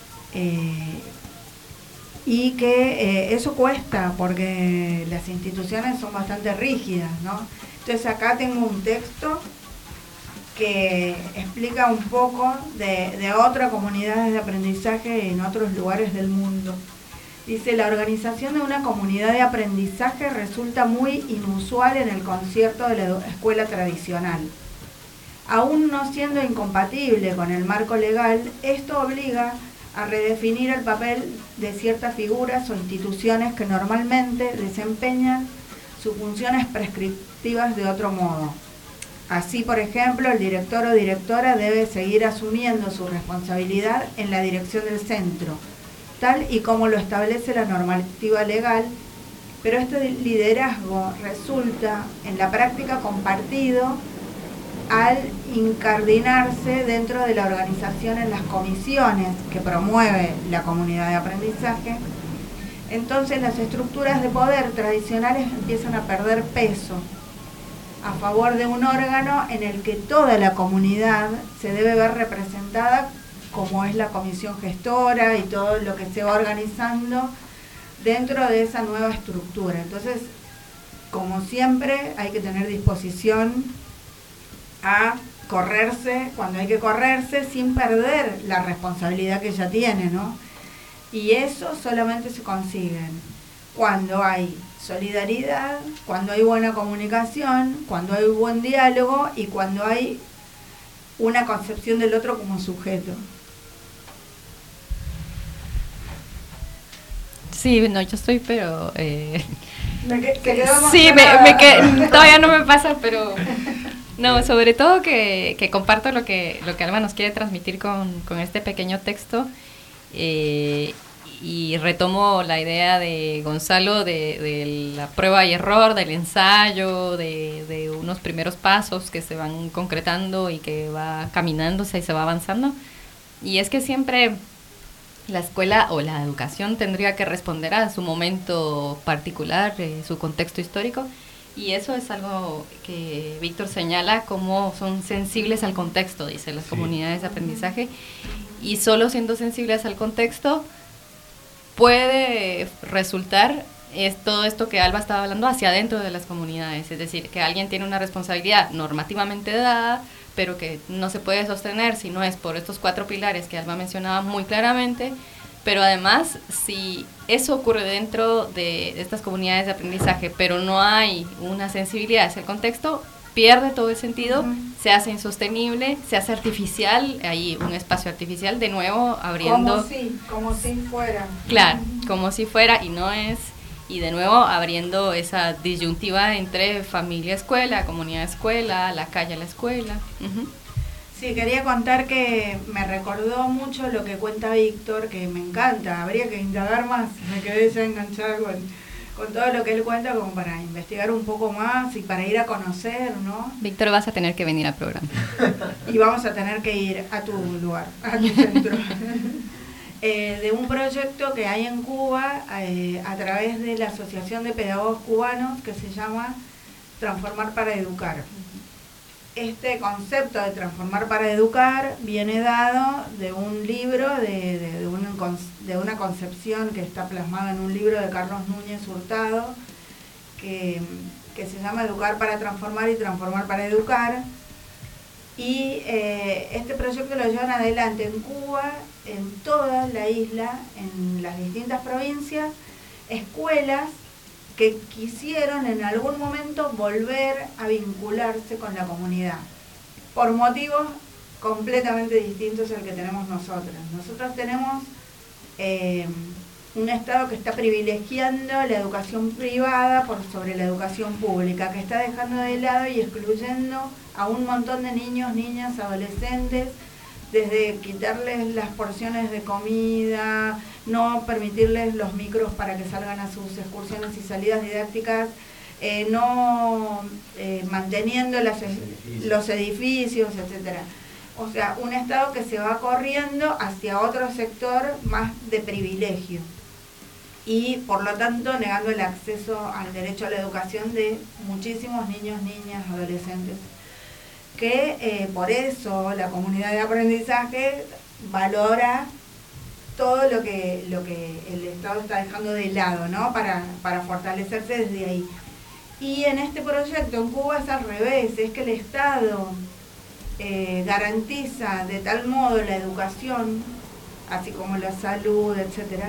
[SPEAKER 10] y que eso cuesta porque las instituciones son bastante rígidas, ¿no? Entonces acá tengo un texto que explica un poco de otras comunidades de aprendizaje en otros lugares del mundo. Dice: la organización de una comunidad de aprendizaje resulta muy inusual en el concierto de la escuela tradicional. Aún no siendo incompatible con el marco legal, esto obliga a redefinir el papel de ciertas figuras o instituciones que normalmente desempeñan sus funciones prescriptivas de otro modo. Así, por ejemplo, el director o directora debe seguir asumiendo su responsabilidad en la dirección del centro, tal y como lo establece la normativa legal, pero este liderazgo resulta en la práctica compartido al incardinarse dentro de la organización en las comisiones que promueve la comunidad de aprendizaje. Entonces las estructuras de poder tradicionales empiezan a perder peso a favor de un órgano en el que toda la comunidad se debe ver representada, como es la comisión gestora y todo lo que se va organizando dentro de esa nueva estructura. Entonces, como siempre, hay que tener disposición a correrse cuando hay que correrse sin perder la responsabilidad que ya tiene, ¿no? Y eso solamente se consigue cuando hay solidaridad, cuando hay buena comunicación, cuando hay buen diálogo y cuando hay una concepción del otro como sujeto.
[SPEAKER 8] Sí, no, yo estoy, pero...
[SPEAKER 10] Sí,
[SPEAKER 8] todavía no me pasa, pero... No, sobre todo que comparto lo que Alba nos quiere transmitir con este pequeño texto, y retomo la idea de Gonzalo de la prueba y error, del ensayo, de unos primeros pasos que se van concretando y que va caminándose y se va avanzando. Y es que siempre la escuela o la educación tendría que responder a su momento particular, su contexto histórico. Y eso es algo que Víctor señala, como son sensibles al contexto, dice, las comunidades de aprendizaje. Y solo siendo sensibles al contexto puede resultar es todo esto que Alba estaba hablando hacia adentro de las comunidades, es decir, que alguien tiene una responsabilidad normativamente dada, pero que no se puede sostener si no es por estos 4 pilares que Alba mencionaba muy claramente, pero además si eso ocurre dentro de estas comunidades de aprendizaje, pero no hay una sensibilidad hacia el contexto, pierde todo el sentido, se hace insostenible, se hace artificial, hay un espacio artificial de nuevo abriendo...
[SPEAKER 10] Como si fuera.
[SPEAKER 8] Claro, como si fuera y no es... Y de nuevo abriendo esa disyuntiva entre familia-escuela, comunidad-escuela, la calle-la-escuela.
[SPEAKER 10] Sí, quería contar que me recordó mucho lo que cuenta Víctor, que me encanta, habría que indagar más, me quedé ya enganchada con todo lo que él cuenta como para investigar un poco más y para ir a conocer, ¿no?
[SPEAKER 8] Víctor, vas a tener que venir al programa.
[SPEAKER 10] Y vamos a tener que ir a tu lugar, a tu centro. De un proyecto que hay en Cuba a través de la Asociación de Pedagogos Cubanos que se llama Transformar para Educar. Este concepto de transformar para educar viene dado de un libro, de una concepción que está plasmada en un libro de Carlos Núñez Hurtado que se llama Educar para Transformar y Transformar para Educar. Y este proyecto lo llevan adelante en Cuba, en toda la isla, en las distintas provincias, escuelas que quisieron en algún momento volver a vincularse con la comunidad, por motivos completamente distintos al que tenemos nosotros. Nosotros tenemos un Estado que está privilegiando la educación privada por sobre la educación pública, que está dejando de lado y excluyendo a un montón de niños, niñas, adolescentes, desde quitarles las porciones de comida, no permitirles los micros para que salgan a sus excursiones y salidas didácticas, manteniendo los edificios, etcétera. O sea, un Estado que se va corriendo hacia otro sector más de privilegio y por lo tanto negando el acceso al derecho a la educación de muchísimos niños, niñas, adolescentes, que por eso la comunidad de aprendizaje valora todo lo que el Estado está dejando de lado, ¿no? Para fortalecerse desde ahí. Y en este proyecto en Cuba es al revés, es que el Estado garantiza de tal modo la educación, así como la salud, etcétera,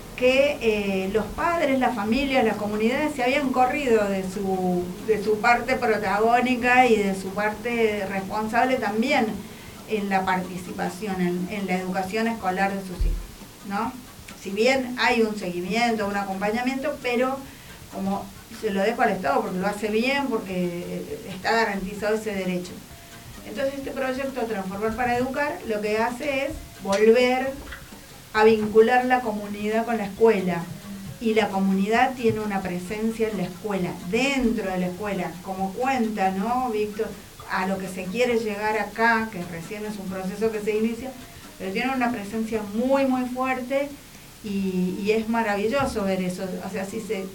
[SPEAKER 10] que los padres, las familias, las comunidades se habían corrido de su parte protagónica y de su parte responsable también en la participación, en la educación escolar de sus hijos, ¿no? Si bien hay un seguimiento, un acompañamiento, pero como se lo dejo al Estado porque lo hace bien, porque está garantizado ese derecho. Entonces este proyecto Transformar para Educar lo que hace es volver a vincular la comunidad con la escuela, y la comunidad tiene una presencia en la escuela, dentro de la escuela, como cuenta, ¿no, Víctor? A lo que se quiere llegar acá, que recién es un proceso que se inicia, pero tiene una presencia muy muy fuerte y es maravilloso ver eso. O sea, si se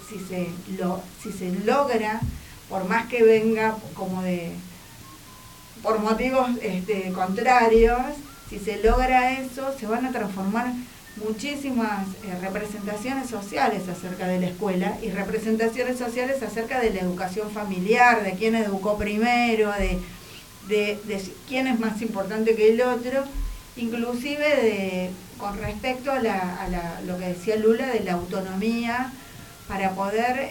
[SPEAKER 10] logra, por más que venga como por motivos contrarios, si se logra eso, se van a transformar muchísimas representaciones sociales acerca de la escuela y representaciones sociales acerca de la educación familiar, de quién educó primero, de quién es más importante que el otro, inclusive con respecto a lo que decía Lula de la autonomía, para poder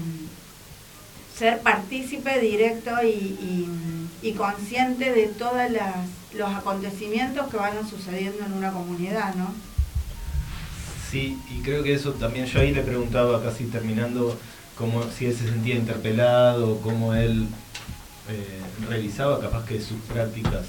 [SPEAKER 10] ser partícipe directo y consciente de todos los acontecimientos que van sucediendo en una comunidad, ¿no?
[SPEAKER 9] Sí, y creo que eso también, yo ahí le preguntaba casi terminando si él se sentía interpelado, cómo él realizaba capaz que sus prácticas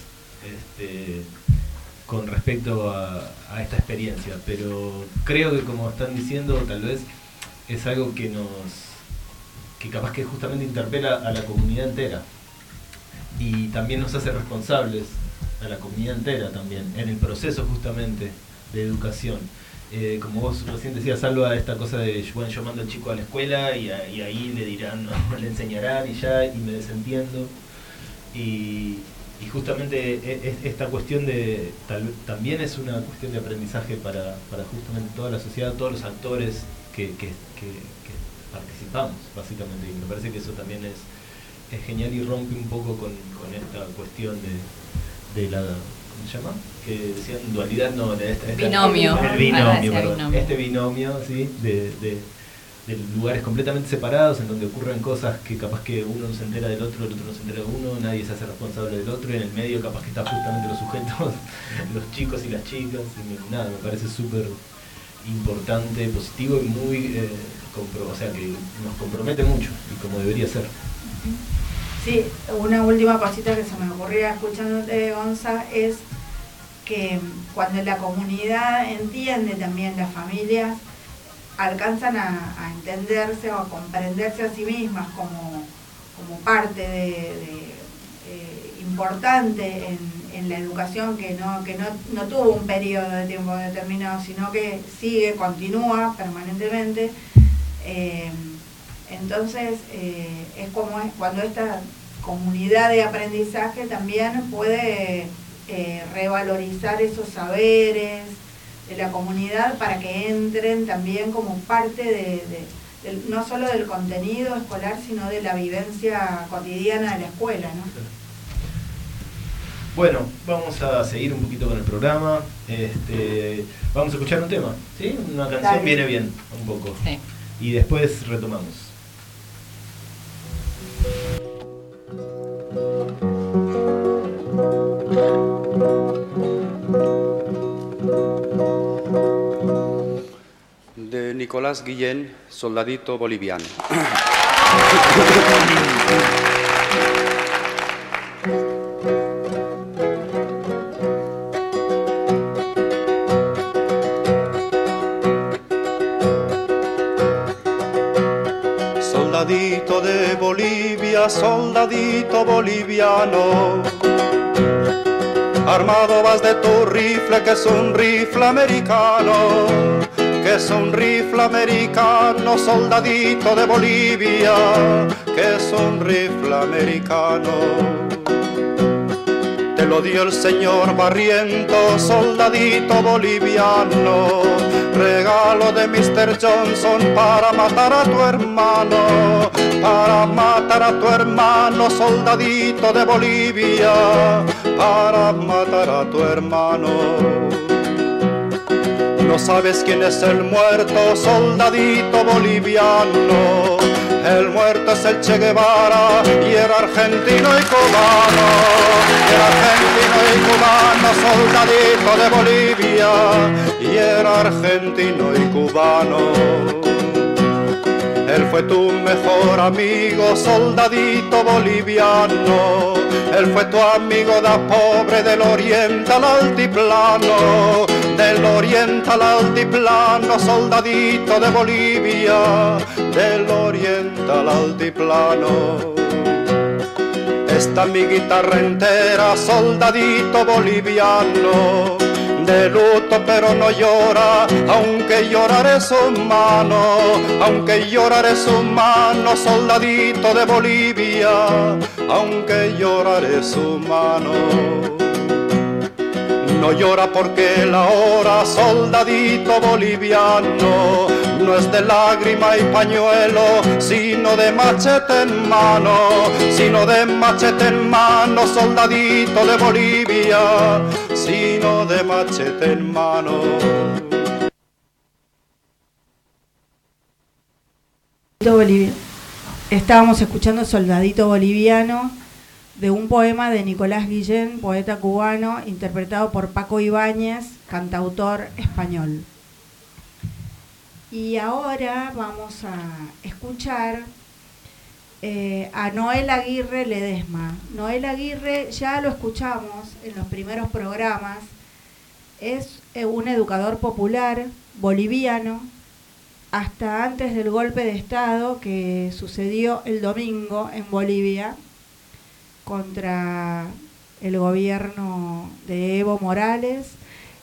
[SPEAKER 9] con respecto a esta experiencia, pero creo que como están diciendo, tal vez es algo que capaz que justamente interpela a la comunidad entera y también nos hace responsables a la comunidad entera también en el proceso justamente de educación. Como vos recién decías, Alba, esta cosa de bueno, yo mando al chico a la escuela y ahí le dirán, no, le enseñarán y me desentiendo. Y Y justamente esta cuestión también es una cuestión de aprendizaje para justamente toda la sociedad, todos los actores que participamos, básicamente. Y me parece que eso también es genial y rompe un poco con esta cuestión de la... ¿Cómo se llama? Que decían dualidad, no,
[SPEAKER 8] binomio.
[SPEAKER 9] El binomio, perdón.
[SPEAKER 8] Binomio.
[SPEAKER 9] Este binomio, ¿sí? De lugares completamente separados en donde ocurren cosas que capaz que uno no se entera del otro, el otro no se entera de uno, nadie se hace responsable del otro, y en el medio capaz que está justamente los sujetos, los chicos y las chicas, y nada, me parece súper importante, positivo y muy, o sea, que nos compromete mucho, y como debería ser.
[SPEAKER 10] Sí, una última cosita que se me ocurría escuchándote, Gonza, es que cuando la comunidad entiende, también las familias alcanzan a entenderse o a comprenderse a sí mismas como parte importante en la educación, que no tuvo un periodo de tiempo determinado, sino que continúa permanentemente. Entonces es cuando esta comunidad de aprendizaje también puede revalorizar esos saberes de la comunidad para que entren también como parte no solo del contenido escolar, sino de la vivencia cotidiana de la escuela, ¿no?
[SPEAKER 9] Bueno, vamos a seguir un poquito con el programa. Vamos a escuchar un tema, ¿sí? Una canción. Dale. Viene bien, un poco. Sí. Y después retomamos.
[SPEAKER 15] De Nicolás Guillén, Soldadito Boliviano. Soldadito de Bolivia, soldadito boliviano, armado vas de tu rifle, que es un rifle americano, que es un rifle americano, soldadito de Bolivia, que es un rifle americano. Te lo dio el señor Barrientos, soldadito boliviano, regalo de Mr. Johnson para matar a tu hermano, para matar a tu hermano, soldadito de Bolivia, para matar a tu hermano. No sabes quién es el muerto, soldadito boliviano. El muerto es el Che Guevara y era argentino y cubano. Era argentino y cubano, soldadito de Bolivia. Y era argentino y cubano. Él fue tu mejor amigo, soldadito boliviano. Él fue tu amigo da pobre del oriente al altiplano. Del oriente al altiplano, soldadito de Bolivia. Del oriente al altiplano. Esta mi guitarra entera, soldadito boliviano. De luto pero no llora, aunque llorar es humano, aunque llorar es humano, soldadito de Bolivia, aunque llorar es humano. No llora porque la hora, soldadito boliviano, no es de lágrima y pañuelo, sino de machete en mano, sino de machete en mano, soldadito de Bolivia, sino de machete en mano.
[SPEAKER 10] Estábamos escuchando Soldadito Boliviano, de un poema de Nicolás Guillén, poeta cubano, interpretado por Paco Ibáñez, cantautor español. Y ahora vamos a escuchar a Noel Aguirre Ledesma. Noel Aguirre ya lo escuchamos en los primeros programas. Es un educador popular boliviano, hasta antes del golpe de Estado que sucedió el domingo en Bolivia contra el gobierno de Evo Morales.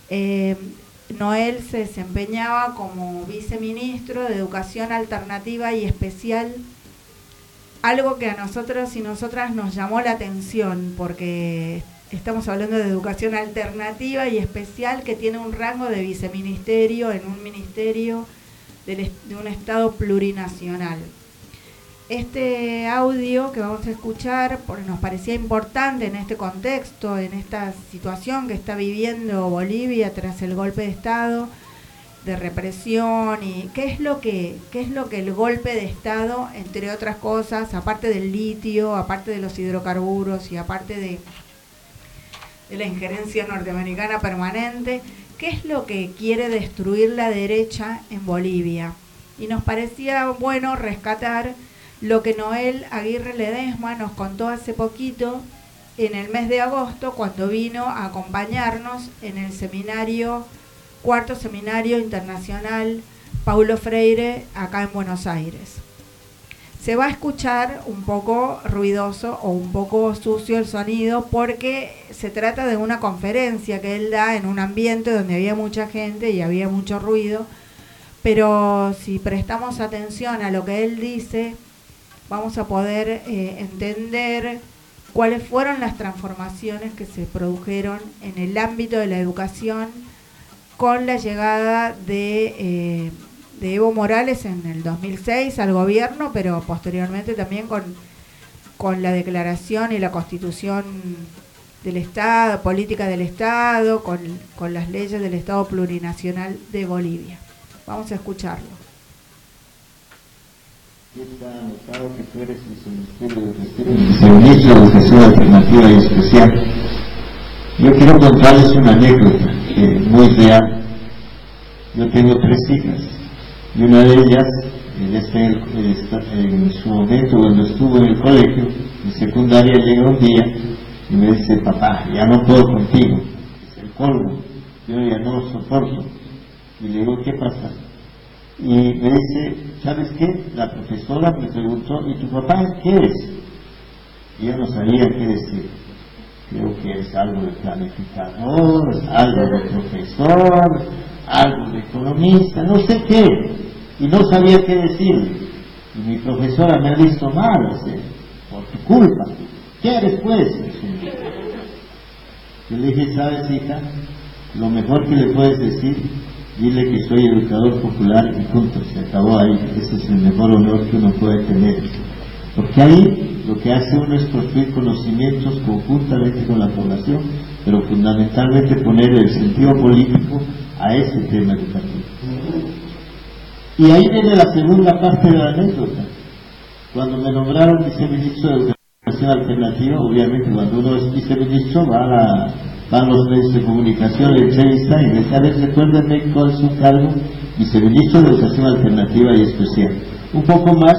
[SPEAKER 10] Noel se desempeñaba como viceministro de Educación Alternativa y Especial algo que a nosotros y nosotras nos llamó la atención, porque estamos hablando de educación alternativa y especial que tiene un rango de viceministerio en un ministerio de un Estado plurinacional. Este audio que vamos a escuchar nos parecía importante en este contexto, en esta situación que está viviendo Bolivia tras el golpe de Estado, de represión, y qué es lo que el golpe de Estado, entre otras cosas, aparte del litio, aparte de los hidrocarburos y aparte de la injerencia norteamericana permanente, qué es lo que quiere destruir la derecha en Bolivia. Y nos parecía bueno rescatar lo que Noel Aguirre Ledesma nos contó hace poquito, en el mes de agosto, cuando vino a acompañarnos en el cuarto seminario internacional Paulo Freire, acá en Buenos Aires. Se va a escuchar un poco ruidoso o un poco sucio el sonido, porque se trata de una conferencia que él da en un ambiente donde había mucha gente y había mucho ruido, pero si prestamos atención a lo que él dice, vamos a poder entender cuáles fueron las transformaciones que se produjeron en el ámbito de la educación con la llegada de Evo Morales en el 2006 al gobierno, pero posteriormente también con la declaración y la constitución del Estado, política del Estado, con las leyes del Estado plurinacional de Bolivia. Vamos a escucharlo.
[SPEAKER 16] Está anotado que tú eres viceministro de Educación Alternativa y Especial. Yo quiero contarles una anécdota muy real. Yo tengo 3 hijas y una de ellas, en su momento cuando estuvo en el colegio, en secundaria, llega un día y me dice: papá, ya no puedo contigo, es el colmo, yo ya no lo soporto. Y le digo: ¿qué pasa? Y me dice: ¿sabes qué? La profesora me preguntó: ¿y tu papá qué es? Y yo no sabía qué decir. Creo que es algo de planificador, algo de profesor, algo de economista, no sé qué. Y no sabía qué decirle. Y mi profesora me ha visto mal, por tu culpa. ¿Qué eres, pues? Yo le dije: ¿sabes, hija? Lo mejor que le puedes decir, dile que soy educador popular y punto, se acabó ahí. Ese es el mejor honor que uno puede tener. Porque ahí lo que hace uno es construir conocimientos conjuntamente con la población, pero fundamentalmente poner el sentido político a ese tema educativo. Y ahí viene la segunda parte de la anécdota. Cuando me nombraron viceministro de Educación Alternativa, obviamente cuando uno es viceministro van los medios de comunicación, le entrevistan y les dicen: recuérdenme cuál es su cargo, viceministro de Educación Alternativa y Especial. Un poco más,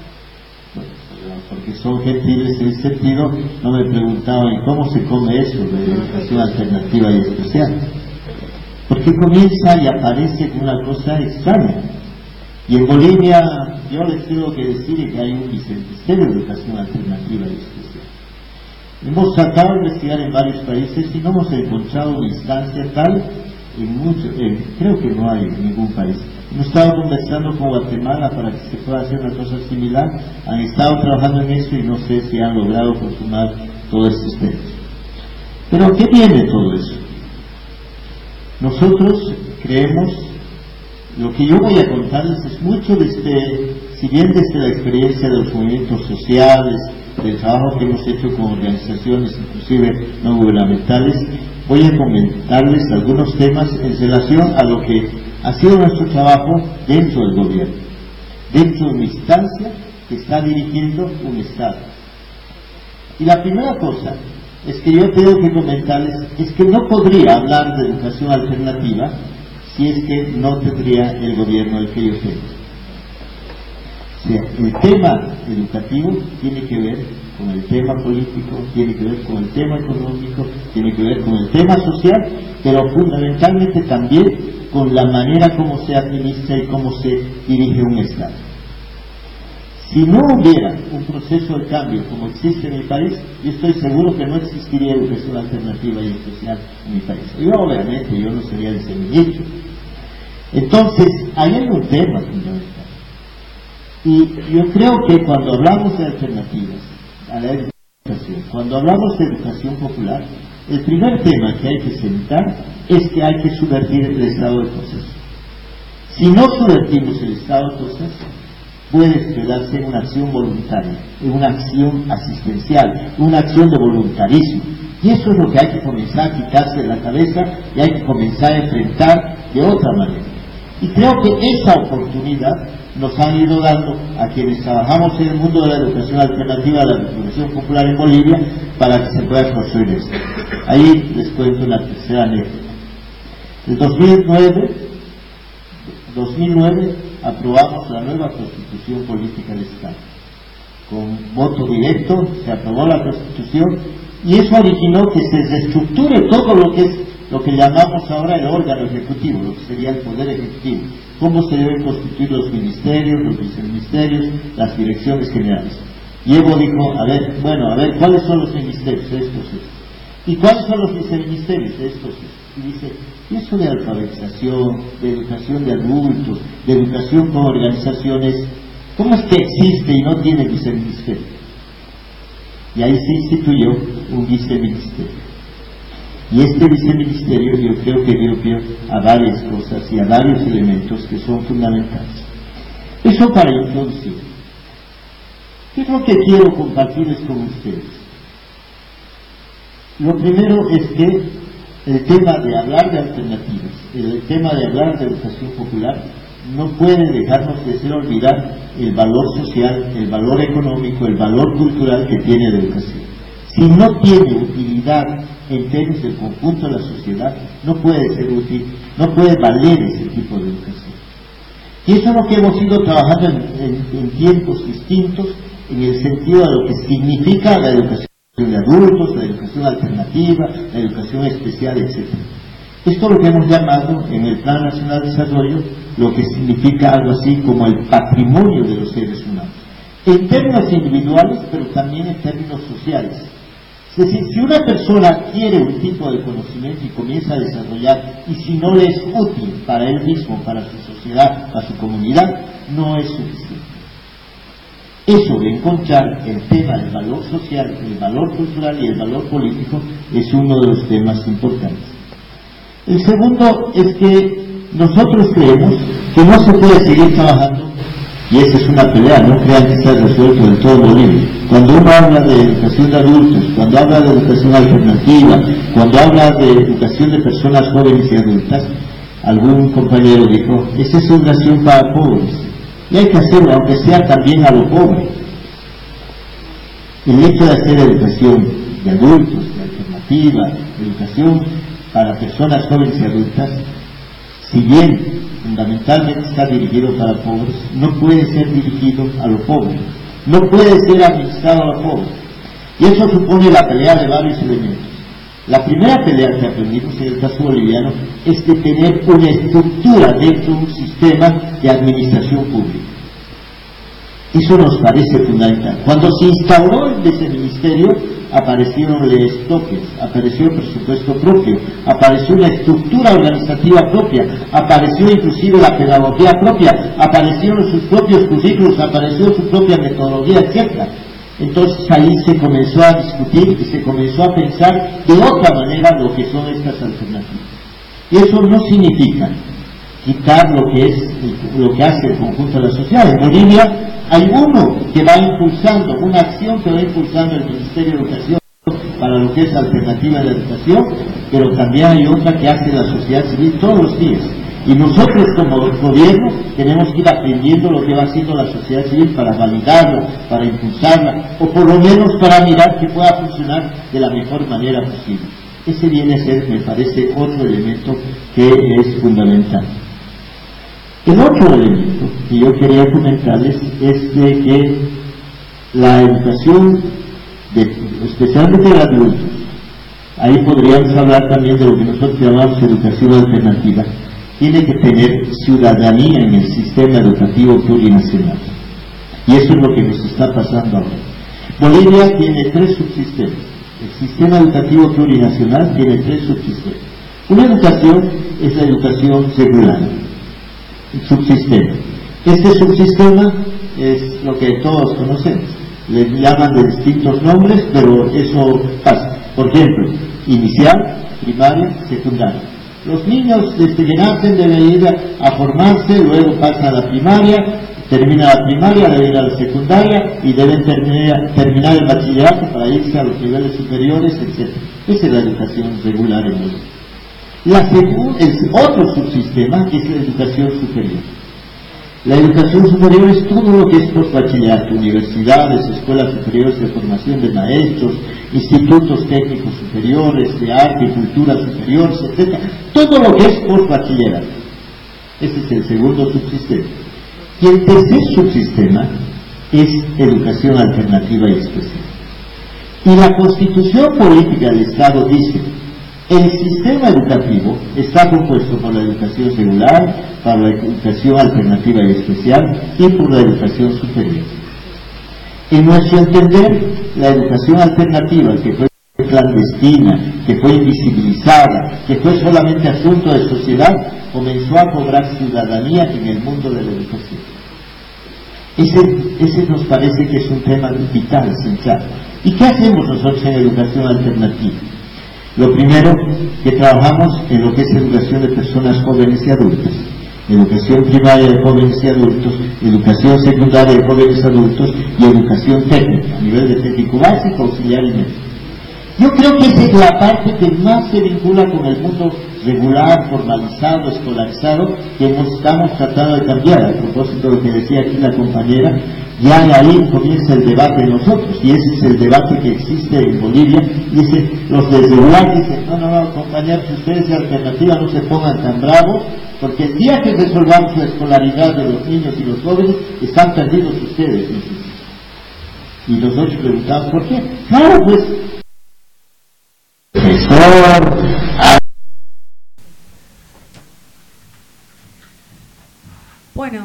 [SPEAKER 16] porque son gentiles en ese sentido, no me preguntaban: ¿y cómo se come eso de Educación Alternativa y Especial? Porque comienza y aparece una cosa extraña. Y en Bolivia, yo les tengo que decir que hay un viceministerio de Educación Alternativa y Especial. Hemos tratado de investigar en varios países y no hemos encontrado una instancia tal creo que no hay en ningún país. Hemos estado conversando con Guatemala para que se pueda hacer una cosa similar. Han estado trabajando en eso y no sé si han logrado consumar todos estos temas. Pero ¿qué viene todo eso? Nosotros creemos, lo que yo voy a contarles es mucho si bien desde la experiencia de los movimientos sociales, del trabajo que hemos hecho con organizaciones inclusive no gubernamentales, voy a comentarles algunos temas en relación a lo que ha sido nuestro trabajo dentro del gobierno, dentro de una instancia que está dirigiendo un Estado. Y la primera cosa es que yo tengo que comentarles es que no podría hablar de educación alternativa si es que no tendría el gobierno al que yo tengo. O sea, el tema educativo tiene que ver con el tema político, tiene que ver con el tema económico, tiene que ver con el tema social, pero fundamentalmente también con la manera como se administra y cómo se dirige un Estado. Si no hubiera un proceso de cambio como existe en mi país, yo estoy seguro que no existiría educación alternativa y especial en mi país. Y obviamente yo no sería viceministro. Entonces, ahí hay un tema fundamental. Y yo creo que cuando hablamos de alternativas a la educación, cuando hablamos de educación popular, el primer tema que hay que sentar es que hay que subvertir el estado de cosas. Si no subvertimos el estado de cosas, puede quedarse en una acción voluntaria, en una acción asistencial, una acción de voluntarismo. Y eso es lo que hay que comenzar a quitarse de la cabeza y hay que comenzar a enfrentar de otra manera. Y creo que esa oportunidad nos han ido dando a quienes trabajamos en el mundo de la educación alternativa, de la educación popular en Bolivia, para que se pueda construir esto. Ahí les cuento una tercera anécdota. En 2009 aprobamos la nueva Constitución Política del Estado. Con voto directo se aprobó la Constitución y eso originó que se reestructure todo lo que llamamos ahora el órgano ejecutivo, lo que sería el poder ejecutivo, cómo se deben constituir los ministerios, los viceministerios, las direcciones generales. Y Evo dijo, a ver, ¿cuáles son los ministerios? Estos. ¿Y cuáles son los viceministerios? Estos. Y dice, ¿y eso de alfabetización, de educación de adultos, de educación con organizaciones, cómo es que existe y no tiene viceministerio? Y ahí se instituyó un viceministerio. Y este viceministerio yo creo que dio pie a varias cosas y a varios elementos que son fundamentales. Eso para introducir. ¿Qué es lo que quiero compartirles con ustedes? Lo primero es que el tema de hablar de alternativas, el tema de hablar de educación popular, no puede dejarnos de ser olvidar el valor social, el valor económico, el valor cultural que tiene la educación. Si no tiene utilidad en términos del conjunto de la sociedad, no puede ser útil, no puede valer ese tipo de educación. Y eso es lo que hemos ido trabajando en tiempos distintos, en el sentido de lo que significa la educación de adultos, la educación alternativa, la educación especial, etc. Esto es lo que hemos llamado en el Plan Nacional de Desarrollo lo que significa algo así como el patrimonio de los seres humanos, en términos individuales, pero también en términos sociales. Es decir, si una persona quiere un tipo de conocimiento y comienza a desarrollar, y si no le es útil para él mismo, para su sociedad, para su comunidad, no es suficiente. Eso de encontrar el tema del valor social, el valor cultural y el valor político es uno de los temas importantes. El segundo es que nosotros creemos que no se puede seguir trabajando, y esa es una pelea, no crean que está resuelto del todo Bolivia. Cuando uno habla de educación de adultos, cuando habla de educación alternativa, cuando habla de educación de personas jóvenes y adultas, algún compañero dijo, esa es educación para pobres. Y hay que hacerlo, aunque sea también a lo pobre. El hecho de hacer educación de adultos, de alternativa, educación para personas jóvenes y adultas, si bien fundamentalmente está dirigido para pobres, no puede ser dirigido a lo pobre, no puede ser administrado a lo pobre. Y eso supone la pelea de varios elementos. La primera pelea que aprendimos en el caso boliviano es de tener una estructura dentro de un sistema de administración pública. Eso nos parece fundamental. Cuando se instauró el viceministerio, aparecieron leyes propias, apareció el presupuesto propio, apareció una estructura organizativa propia, apareció inclusive la pedagogía propia, aparecieron sus propios currículos, apareció su propia metodología, etc. Entonces ahí se comenzó a discutir y se comenzó a pensar de otra manera lo que son estas alternativas. Y eso no significa quitar lo que hace el conjunto de la sociedad. En Bolivia hay uno que va impulsando, una acción que va impulsando el Ministerio de Educación para lo que es alternativa de la educación, pero también hay otra que hace la sociedad civil todos los días. Y nosotros como gobierno tenemos que ir aprendiendo lo que va haciendo la sociedad civil para validarla, para impulsarla, o por lo menos para mirar que pueda funcionar de la mejor manera posible. Ese viene a ser, me parece, otro elemento que es fundamental. El otro elemento que yo quería comentarles es de que la educación, especialmente de adultos, ahí podríamos hablar también de lo que nosotros llamamos educación alternativa, tiene que tener ciudadanía en el sistema educativo plurinacional. Y eso es lo que nos está pasando ahora. Bolivia tiene 3 subsistemas. El sistema educativo plurinacional tiene 3 subsistemas. Una educación es la educación regular, el subsistema. Este subsistema es lo que todos conocemos. Les llaman de distintos nombres, pero eso pasa. Por ejemplo, inicial, primaria, secundaria. Los niños desde que nacen deben ir a formarse, luego pasan a la primaria, termina la primaria, deben ir a la secundaria y deben terminar el bachillerato para irse a los niveles superiores, etc. Esa es la educación regular en Bolivia. El otro subsistema es la educación superior. La educación superior es todo lo que es postbachillerato, universidades, escuelas superiores de formación de maestros, institutos técnicos superiores, de arte y cultura superiores, etc. Todo lo que es postbachillerato. Ese es el segundo subsistema. Y el tercer subsistema es educación alternativa y especial. Y la Constitución Política del Estado dice: el sistema educativo está compuesto por la educación regular, por la educación alternativa y especial y por la educación superior. En nuestro entender, la educación alternativa, que fue clandestina, que fue invisibilizada, que fue solamente asunto de sociedad, comenzó a cobrar ciudadanía en el mundo de la educación. Ese nos parece que es un tema vital, central. ¿Y qué hacemos nosotros en educación alternativa? Lo primero, que trabajamos en lo que es educación de personas jóvenes y adultas, educación primaria de jóvenes y adultos, educación secundaria de jóvenes adultos y educación técnica, a nivel de técnico básico, auxiliar y medio. Yo creo que esa es la parte que más se vincula con el mundo regular, formalizado, escolarizado, que estamos tratando de cambiar. A propósito de lo que decía aquí la compañera, ya ahí comienza el debate de nosotros, y ese es el debate que existe en Bolivia. Dice, los de regular dicen, no, compañeros, ustedes de alternativa no se pongan tan bravos, porque el día que resolvamos la escolaridad de los niños y los jóvenes, están perdidos ustedes. Y nosotros preguntamos, ¿por qué? Claro, pues,
[SPEAKER 10] bueno,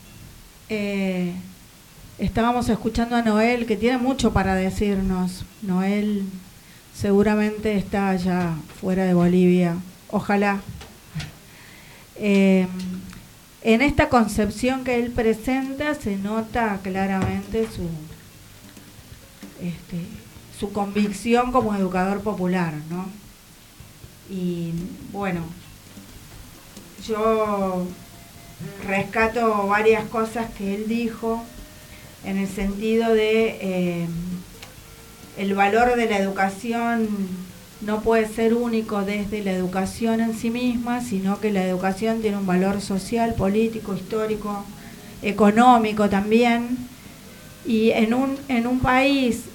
[SPEAKER 10] estábamos escuchando a Noel, que tiene mucho para decirnos. Noel seguramente está ya fuera de Bolivia, ojalá. En esta concepción que él presenta se nota claramente su convicción como educador popular, ¿no? Y bueno, yo rescato varias cosas que él dijo en el sentido de el valor de la educación no puede ser único desde la educación en sí misma, sino que la educación tiene un valor social, político, histórico, económico también. Y en un país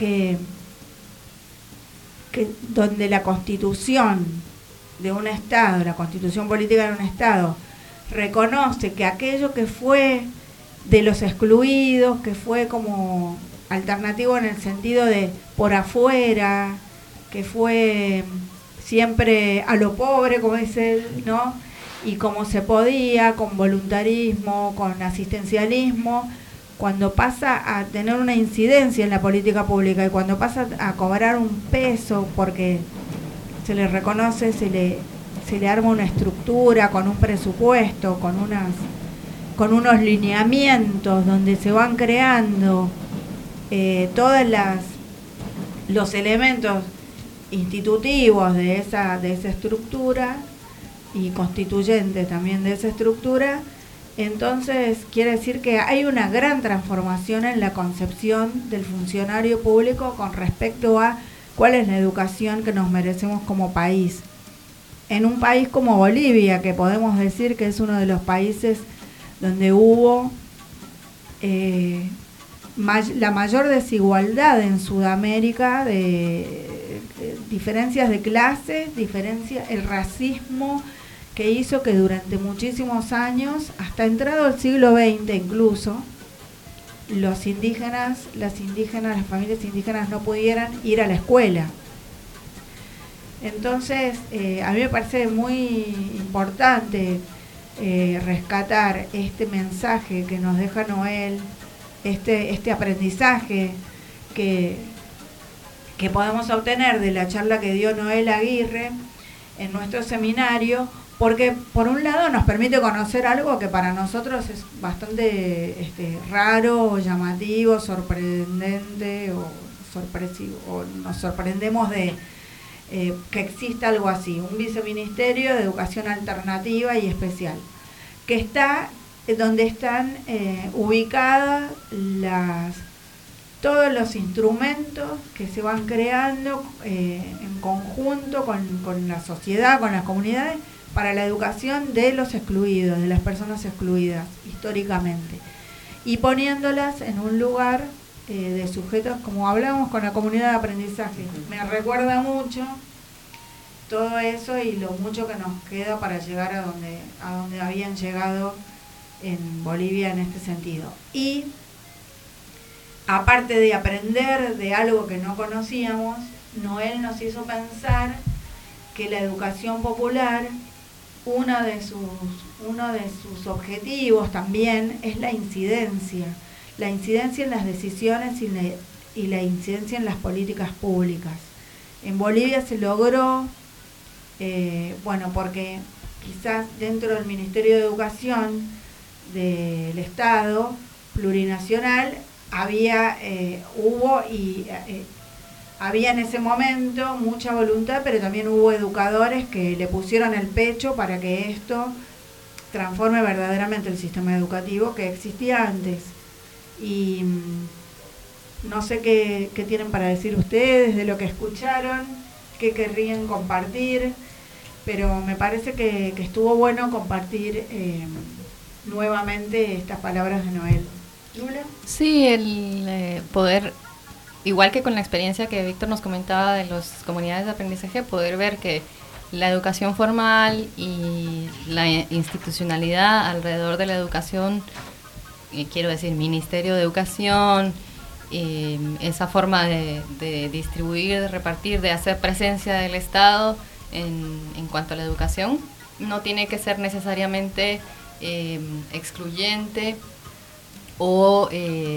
[SPEAKER 10] donde la constitución de un Estado, la constitución política de un Estado, reconoce que aquello que fue de los excluidos, que fue como alternativo en el sentido de por afuera, que fue siempre a lo pobre, como dice él, ¿no? Y como se podía, con voluntarismo, con asistencialismo, cuando pasa a tener una incidencia en la política pública y cuando pasa a cobrar un peso porque se le reconoce, se le arma una estructura con un presupuesto, con unos lineamientos donde se van creando todos los elementos institutivos de esa estructura y constituyentes también de esa estructura. Entonces quiere decir que hay una gran transformación en la concepción del funcionario público con respecto a cuál es la educación que nos merecemos como país. En un país como Bolivia, que podemos decir que es uno de los países donde hubo la mayor desigualdad en Sudamérica, de diferencias de clase, el racismo, que hizo que durante muchísimos años, hasta entrado el siglo XX incluso, los indígenas, las familias indígenas no pudieran ir a la escuela. Entonces, a mí me parece muy importante rescatar este mensaje que nos deja Noel, este aprendizaje que podemos obtener de la charla que dio Noel Aguirre en nuestro seminario, porque por un lado nos permite conocer algo que para nosotros es bastante raro, llamativo, sorprendente o sorpresivo, o nos sorprendemos de que exista algo así, un viceministerio de educación alternativa y especial, que está donde están ubicadas todos los instrumentos que se van creando en conjunto con la sociedad, con las comunidades, para la educación de los excluidos, de las personas excluidas históricamente, y poniéndolas en un lugar de sujetos, como hablamos con la comunidad de aprendizaje. Me recuerda mucho todo eso y lo mucho que nos queda para llegar a donde habían llegado en Bolivia en este sentido. Y aparte de aprender de algo que no conocíamos, Noel nos hizo pensar que la educación popular, uno de sus objetivos también es la incidencia en las decisiones y la incidencia en las políticas públicas. En Bolivia se logró, porque quizás dentro del Ministerio de Educación del Estado plurinacional había en ese momento mucha voluntad, pero también hubo educadores que le pusieron el pecho para que esto transforme verdaderamente el sistema educativo que existía antes. Y no sé qué tienen para decir ustedes de lo que escucharon, qué querrían compartir, pero me parece que estuvo bueno compartir nuevamente estas palabras de Noel. ¿Lula?
[SPEAKER 8] Sí, el poder, igual que con la experiencia que Víctor nos comentaba de las comunidades de aprendizaje, poder ver que la educación formal y la institucionalidad alrededor de la educación, quiero decir, Ministerio de Educación, esa forma de distribuir, de repartir, de hacer presencia del Estado en cuanto a la educación, no tiene que ser necesariamente excluyente o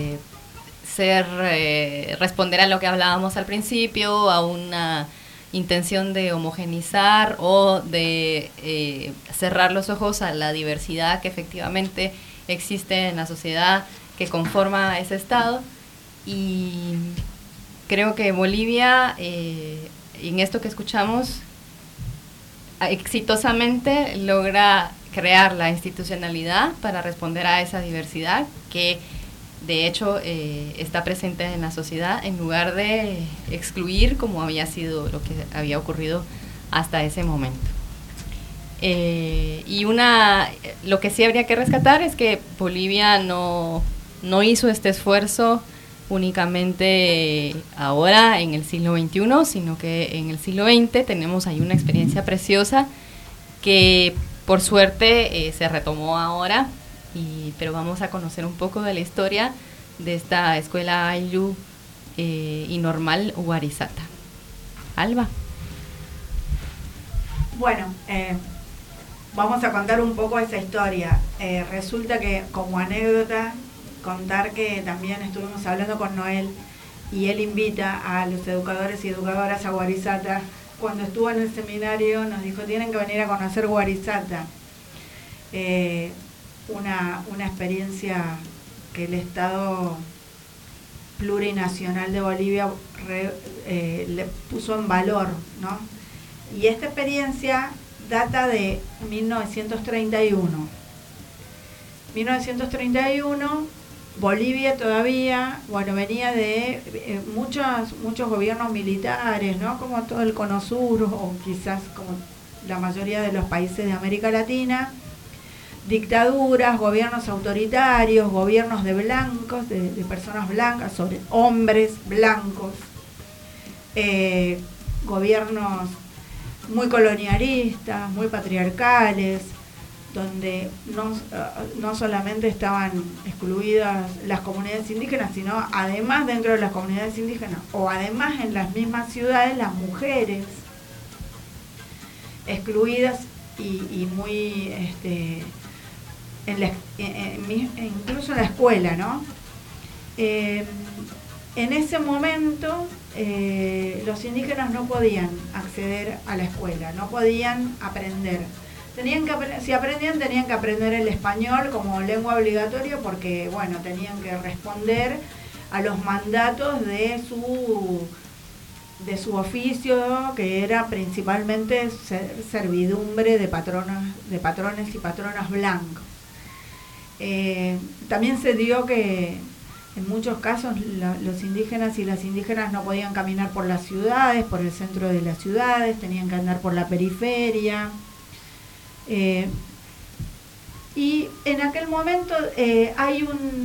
[SPEAKER 8] responder a lo que hablábamos al principio, a una intención de homogenizar o de cerrar los ojos a la diversidad que efectivamente existe en la sociedad que conforma ese Estado. Y creo que Bolivia, en esto que escuchamos, exitosamente logra crear la institucionalidad para responder a esa diversidad que de hecho está presente en la sociedad, en lugar de excluir como había sido lo que había ocurrido hasta ese momento. Y lo que sí habría que rescatar es que Bolivia no hizo este esfuerzo únicamente ahora en el siglo XXI, sino que en el siglo XX tenemos ahí una experiencia preciosa que por suerte se retomó ahora, pero vamos a conocer un poco de la historia de esta escuela Ayllu y normal Huarizata. Alba.
[SPEAKER 10] Bueno, vamos a contar un poco esa historia. Resulta que, como anécdota, contar que también estuvimos hablando con Noel y él invita a los educadores y educadoras a Huarizata. Cuando estuvo en el seminario nos dijo, tienen que venir a conocer Huarizata. Una experiencia que el Estado plurinacional de Bolivia le puso en valor, ¿no? Y esta experiencia data de 1931. 1931, Bolivia todavía, venía de muchos gobiernos militares, ¿no? Como todo el Cono Sur, o quizás como la mayoría de los países de América Latina, dictaduras, gobiernos autoritarios, gobiernos de blancos, de personas blancas, sobre hombres blancos, gobiernos muy colonialistas, muy patriarcales, donde no solamente estaban excluidas las comunidades indígenas, sino además dentro de las comunidades indígenas, o además en las mismas ciudades, las mujeres excluidas y muy incluso en la escuela, ¿no? En ese momento los indígenas no podían acceder a la escuela, no podían aprender. Si aprendían, tenían que aprender el español como lengua obligatoria porque, bueno, tenían que responder a los mandatos de su oficio, que era principalmente servidumbre de patrones y patronas blancos. También se dio que en muchos casos los indígenas y las indígenas no podían caminar por las ciudades, por el centro de las ciudades, tenían que andar por la periferia. Y en aquel momento hay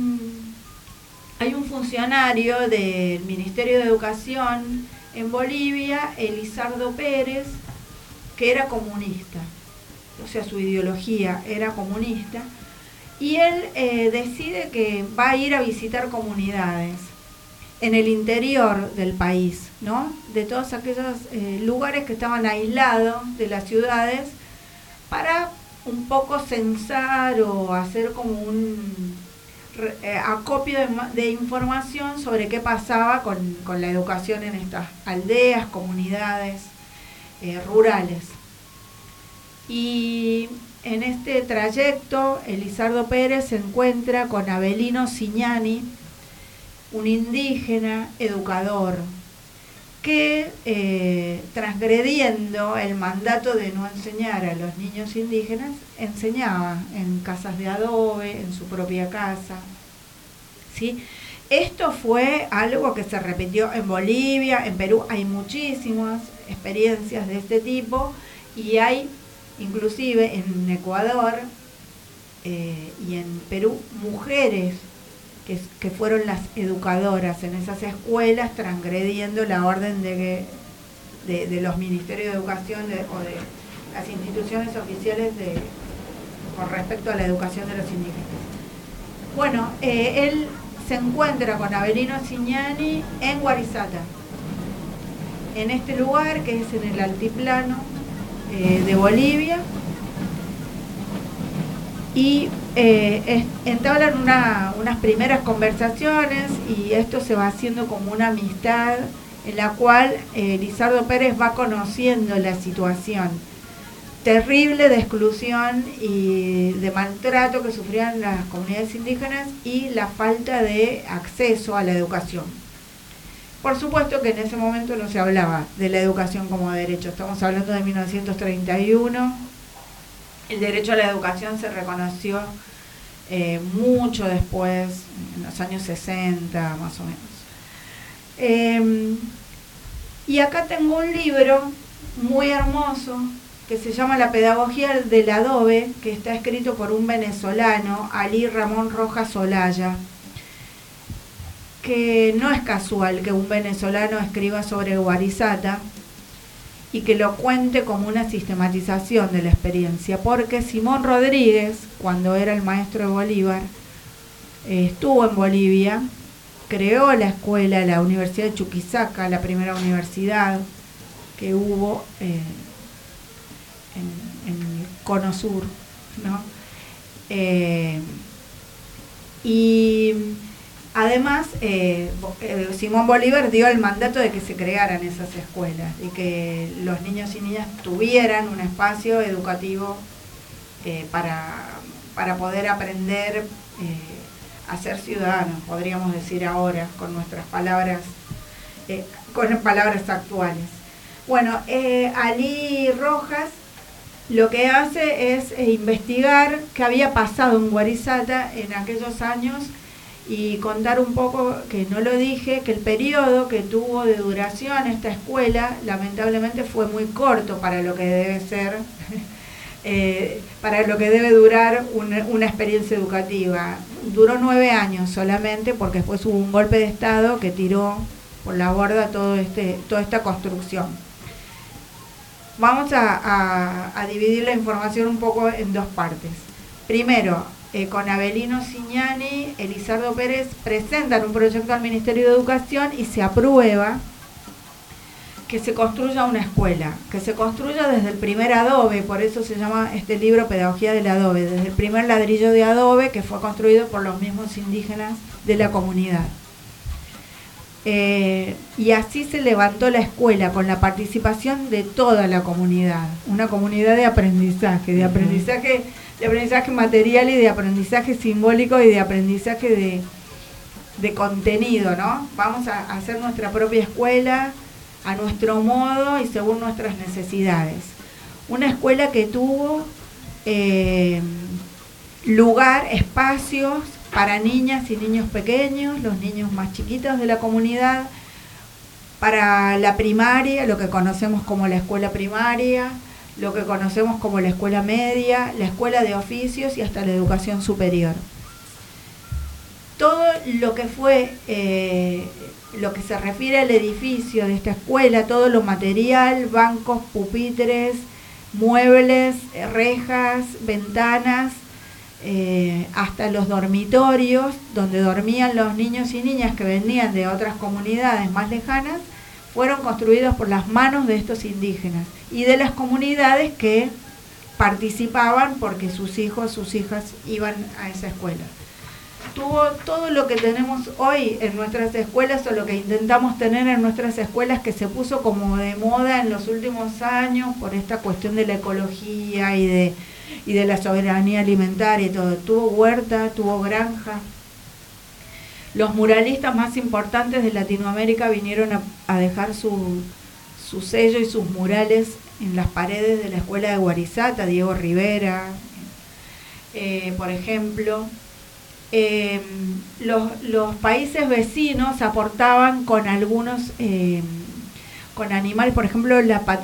[SPEAKER 10] un funcionario del Ministerio de Educación en Bolivia, Elizardo Pérez, que era comunista, o sea, su ideología era comunista, y él decide que va a ir a visitar comunidades en el interior del país, ¿no? De todos aquellos lugares que estaban aislados de las ciudades, para un poco censar o hacer como un acopio de información sobre qué pasaba con la educación en estas aldeas, comunidades rurales. Y en este trayecto, Elizardo Pérez se encuentra con Avelino Cignani, un indígena educador, que transgrediendo el mandato de no enseñar a los niños indígenas, enseñaba en casas de adobe, en su propia casa, ¿sí? Esto fue algo que se repitió en Bolivia, en Perú hay muchísimas experiencias de este tipo, y hay inclusive en Ecuador y en Perú mujeres que fueron las educadoras en esas escuelas, transgrediendo la orden de los ministerios de educación o de las instituciones oficiales con respecto a la educación de los indígenas. Bueno, él se encuentra con Avelino Cignani en Guarizata, en este lugar que es en el altiplano de Bolivia, y entablan unas primeras conversaciones, y esto se va haciendo como una amistad en la cual Elizardo Pérez va conociendo la situación terrible de exclusión y de maltrato que sufrían las comunidades indígenas y la falta de acceso a la educación. Por supuesto que en ese momento no se hablaba de la educación como derecho, estamos hablando de 1931, el derecho a la educación se reconoció mucho después, en los años 60 más o menos. Y acá tengo un libro muy hermoso que se llama La pedagogía del adobe, que está escrito por un venezolano, Ali Ramón Rojas Olaya, que no es casual que un venezolano escriba sobre Guarizata y que lo cuente como una sistematización de la experiencia, porque Simón Rodríguez, cuando era el maestro de Bolívar, estuvo en Bolivia, creó la escuela, la Universidad de Chuquisaca, la primera universidad que hubo en el Cono Sur, ¿no? Y además, Simón Bolívar dio el mandato de que se crearan esas escuelas y que los niños y niñas tuvieran un espacio educativo para poder aprender a ser ciudadanos, podríamos decir ahora, con nuestras palabras, con palabras actuales. Bueno, Ali Rojas lo que hace es investigar qué había pasado en Guarizata en aquellos años y contar un poco, que no lo dije, que el periodo que tuvo de duración esta escuela lamentablemente fue muy corto para lo que debe ser, para lo que debe durar una experiencia educativa. Duró 9 años solamente, porque después hubo un golpe de Estado que tiró por la borda toda esta construcción. Vamos a dividir la información un poco en dos partes. Primero, con Avelino Cignani, Elizardo Pérez presentan un proyecto al Ministerio de Educación y se aprueba que se construya una escuela, que se construya desde el primer adobe, por eso se llama este libro Pedagogía del Adobe, desde el primer ladrillo de adobe que fue construido por los mismos indígenas de la comunidad. y así se levantó la escuela con la participación de toda la comunidad, una comunidad de aprendizaje material y de aprendizaje simbólico y de aprendizaje de contenido, ¿no? Vamos a hacer nuestra propia escuela a nuestro modo y según nuestras necesidades. Una escuela que tuvo lugar, espacios para niñas y niños pequeños, los niños más chiquitos de la comunidad, para la primaria, lo que conocemos como la escuela primaria, lo que conocemos como la escuela media, la escuela de oficios y hasta la educación superior. Todo lo que fue, lo que se refiere al edificio de esta escuela, todo lo material, bancos, pupitres, muebles, rejas, ventanas, hasta los dormitorios donde dormían los niños y niñas que venían de otras comunidades más lejanas, fueron construidos por las manos de estos indígenas y de las comunidades que participaban porque sus hijos, sus hijas iban a esa escuela. Tuvo todo lo que tenemos hoy en nuestras escuelas o lo que intentamos tener en nuestras escuelas, que se puso como de moda en los últimos años por esta cuestión de la ecología y de la soberanía alimentaria y todo. Tuvo huerta, tuvo granja. Los muralistas más importantes de Latinoamérica vinieron a dejar su sello y sus murales en las paredes de la escuela de Guarizata, Diego Rivera, por ejemplo. Los países vecinos aportaban con algunos con animales, por ejemplo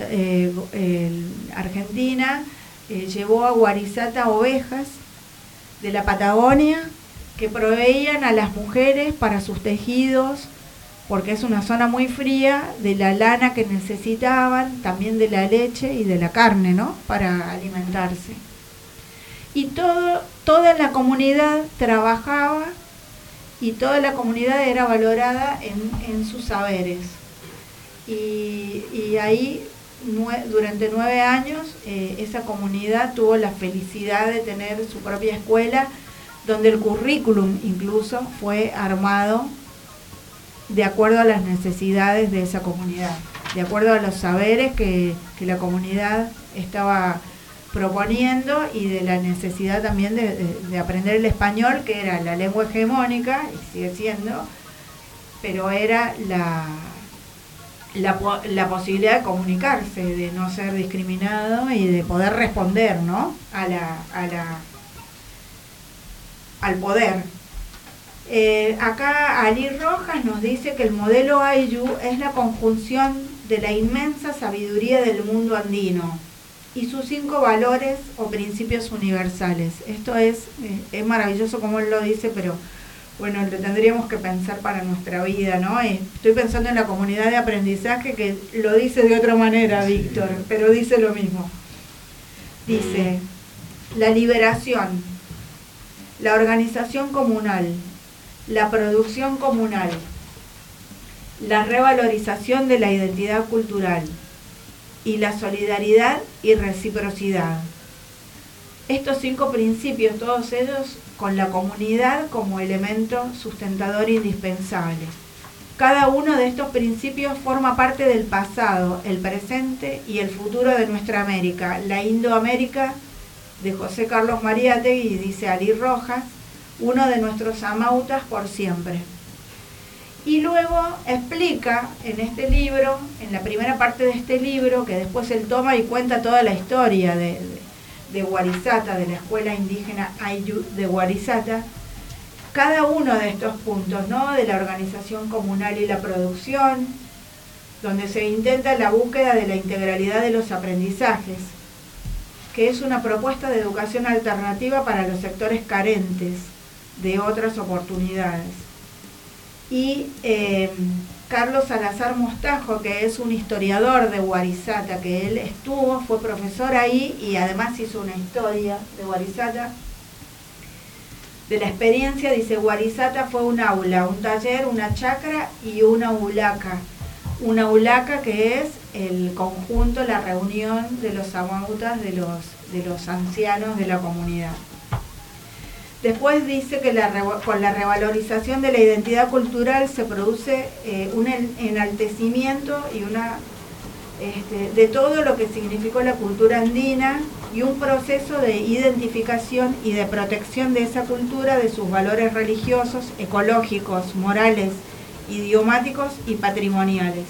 [SPEAKER 10] Argentina llevó a Guarizata ovejas de la Patagonia que proveían a las mujeres para sus tejidos, porque es una zona muy fría, de la lana que necesitaban, también de la leche y de la carne, ¿no?, para alimentarse. Y toda la comunidad trabajaba y toda la comunidad era valorada en sus saberes. Y ahí, durante 9 años, esa comunidad tuvo la felicidad de tener su propia escuela, donde el currículum incluso fue armado de acuerdo a las necesidades de esa comunidad, de acuerdo a los saberes que la comunidad estaba proponiendo y de la necesidad también de aprender el español, que era la lengua hegemónica, y sigue siendo, pero era la posibilidad de comunicarse, de no ser discriminado y de poder responder, ¿no?, al poder. Acá Ali Rojas nos dice que el modelo Ayllu es la conjunción de la inmensa sabiduría del mundo andino y sus 5 valores o principios universales. Esto es maravilloso como él lo dice, pero bueno, lo tendríamos que pensar para nuestra vida, ¿no? Estoy pensando en la comunidad de aprendizaje, que lo dice de otra manera, sí, Víctor, pero dice lo mismo. Dice, la liberación, la organización comunal, la producción comunal, la revalorización de la identidad cultural y la solidaridad y reciprocidad. Estos 5 principios, todos ellos con la comunidad como elemento sustentador indispensable. Cada uno de estos principios forma parte del pasado, el presente y el futuro de nuestra América, la Indoamérica de José Carlos Mariátegui, y dice Ali Rojas, uno de nuestros amautas por siempre. Y luego explica en este libro, en la primera parte de este libro, que después él toma y cuenta toda la historia de Guarizata, de la escuela indígena Ayllu de Guarizata, cada uno de estos puntos, ¿no?, de la organización comunal y la producción, donde se intenta la búsqueda de la integralidad de los aprendizajes, que es una propuesta de educación alternativa para los sectores carentes de otras oportunidades. Y Carlos Salazar Mostajo, que es un historiador de Guarizata, que él estuvo, fue profesor ahí y además hizo una historia de Guarizata, de la experiencia. Dice, Guarizata fue un aula, un taller, una chacra y una ulaca. Una ulaca que es el conjunto, la reunión de los amautas, de los ancianos de la comunidad. Después dice que con la revalorización de la identidad cultural se produce un enaltecimiento y de todo lo que significó la cultura andina y un proceso de identificación y de protección de esa cultura, de sus valores religiosos, ecológicos, morales, idiomáticos y patrimoniales.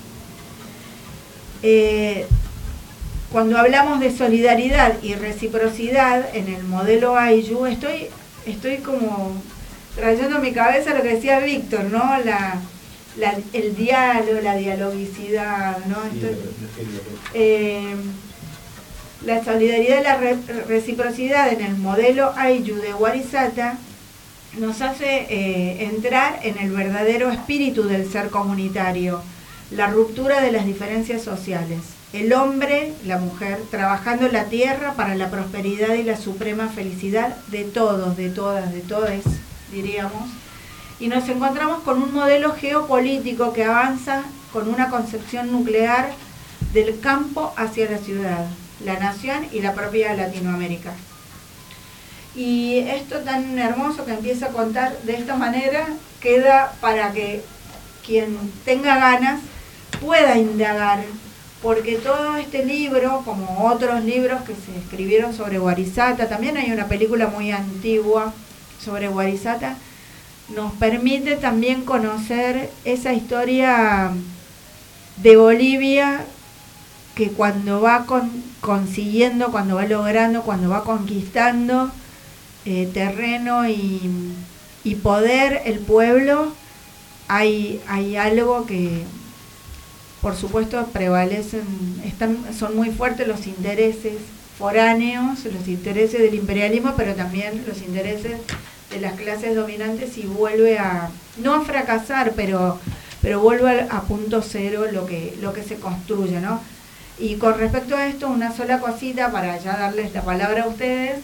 [SPEAKER 10] Cuando hablamos de solidaridad y reciprocidad en el modelo Ayllu, estoy como trayendo a mi cabeza lo que decía Víctor, ¿no? El diálogo, la dialogicidad, ¿no? La solidaridad y la reciprocidad en el modelo Ayllu de Warisata nos hace entrar en el verdadero espíritu del ser comunitario, la ruptura de las diferencias sociales. El hombre, la mujer, trabajando en la tierra para la prosperidad y la suprema felicidad de todos, de todas, de todes, diríamos. Y nos encontramos con un modelo geopolítico que avanza con una concepción nuclear del campo hacia la ciudad, la nación y la propia Latinoamérica. Y esto tan hermoso que empieza a contar de esta manera queda para que quien tenga ganas pueda indagar, porque todo este libro, como otros libros que se escribieron sobre Warisata, también hay una película muy antigua sobre Warisata, nos permite también conocer esa historia de Bolivia que cuando va consiguiendo, cuando va logrando, cuando va conquistando terreno y poder, el pueblo, hay algo que por supuesto prevalecen, son muy fuertes los intereses foráneos, los intereses del imperialismo, pero también los intereses de las clases dominantes, y vuelve no a fracasar, pero vuelve a punto cero lo que se construye, ¿no? Y con respecto a esto, una sola cosita para ya darles la palabra a ustedes.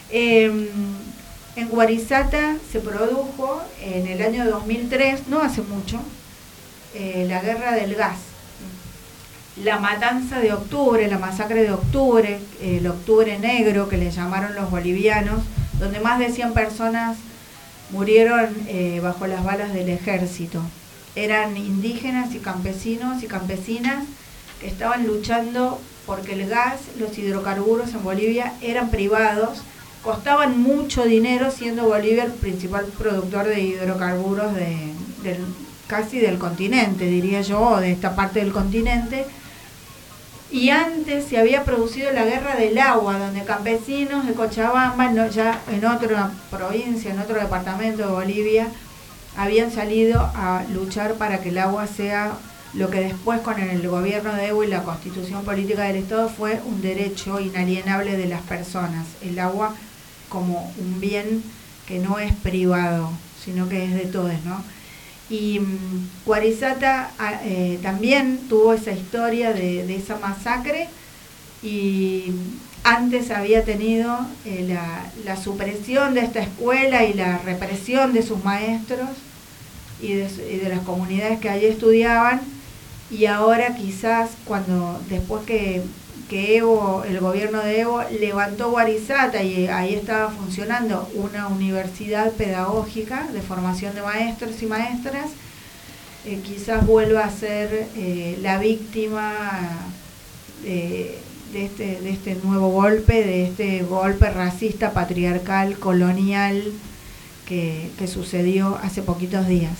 [SPEAKER 10] En Warisata se produjo en el año 2003, no hace mucho, la guerra del gas, la matanza de octubre, la masacre de octubre, el octubre negro que le llamaron los bolivianos, donde más de 100 personas murieron bajo las balas del ejército. Eran indígenas y campesinos y campesinas que estaban luchando porque el gas, los hidrocarburos en Bolivia eran privados, costaban mucho dinero, siendo Bolivia el principal productor de hidrocarburos casi del continente, diría yo, o de esta parte del continente. Y antes se había producido la guerra del agua, donde campesinos de Cochabamba, ya en otra provincia, en otro departamento de Bolivia, habían salido a luchar para que el agua sea lo que después, con el gobierno de Evo y la constitución política del Estado, fue un derecho inalienable de las personas. El agua como un bien que no es privado, sino que es de todos, ¿no? Y Warisata también tuvo esa historia de esa masacre, y antes había tenido la supresión de esta escuela y la represión de sus maestros y de las comunidades que allí estudiaban, y ahora quizás después que Evo, el gobierno de Evo levantó Warisata y ahí estaba funcionando una universidad pedagógica de formación de maestros y maestras, quizás vuelva a ser la víctima de este nuevo golpe, de este golpe racista, patriarcal, colonial que sucedió hace poquitos días.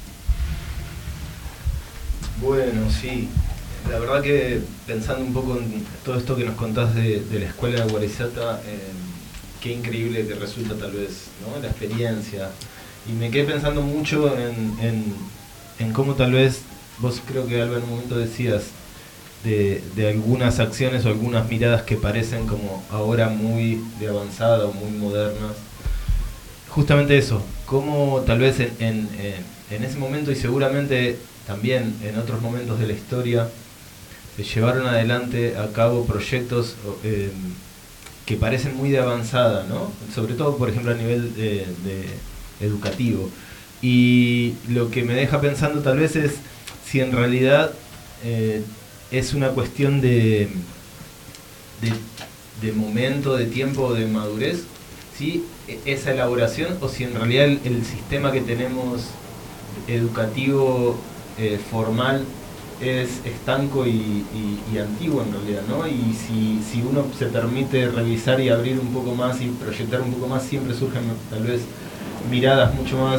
[SPEAKER 9] Bueno, sí. La verdad que pensando un poco en todo esto que nos contás de la escuela de Warisata, qué increíble que resulta tal vez, ¿no?, la experiencia. Y me quedé pensando mucho en cómo tal vez, vos creo que Alba en un momento decías, de algunas acciones o algunas miradas que parecen como ahora muy de avanzada o muy modernas. Justamente eso, cómo tal vez en ese momento y seguramente también en otros momentos de la historia se llevaron adelante a cabo proyectos que parecen muy de avanzada, ¿no? Sobre todo, por ejemplo, a nivel de educativo. Y lo que me deja pensando tal vez es si en realidad es una cuestión de momento, de tiempo, de madurez, ¿sí? Esa elaboración, o si en realidad el sistema que tenemos educativo formal es estanco y antiguo en realidad, ¿no? Y si uno se permite revisar y abrir un poco más y proyectar un poco más, siempre surgen tal vez miradas mucho más,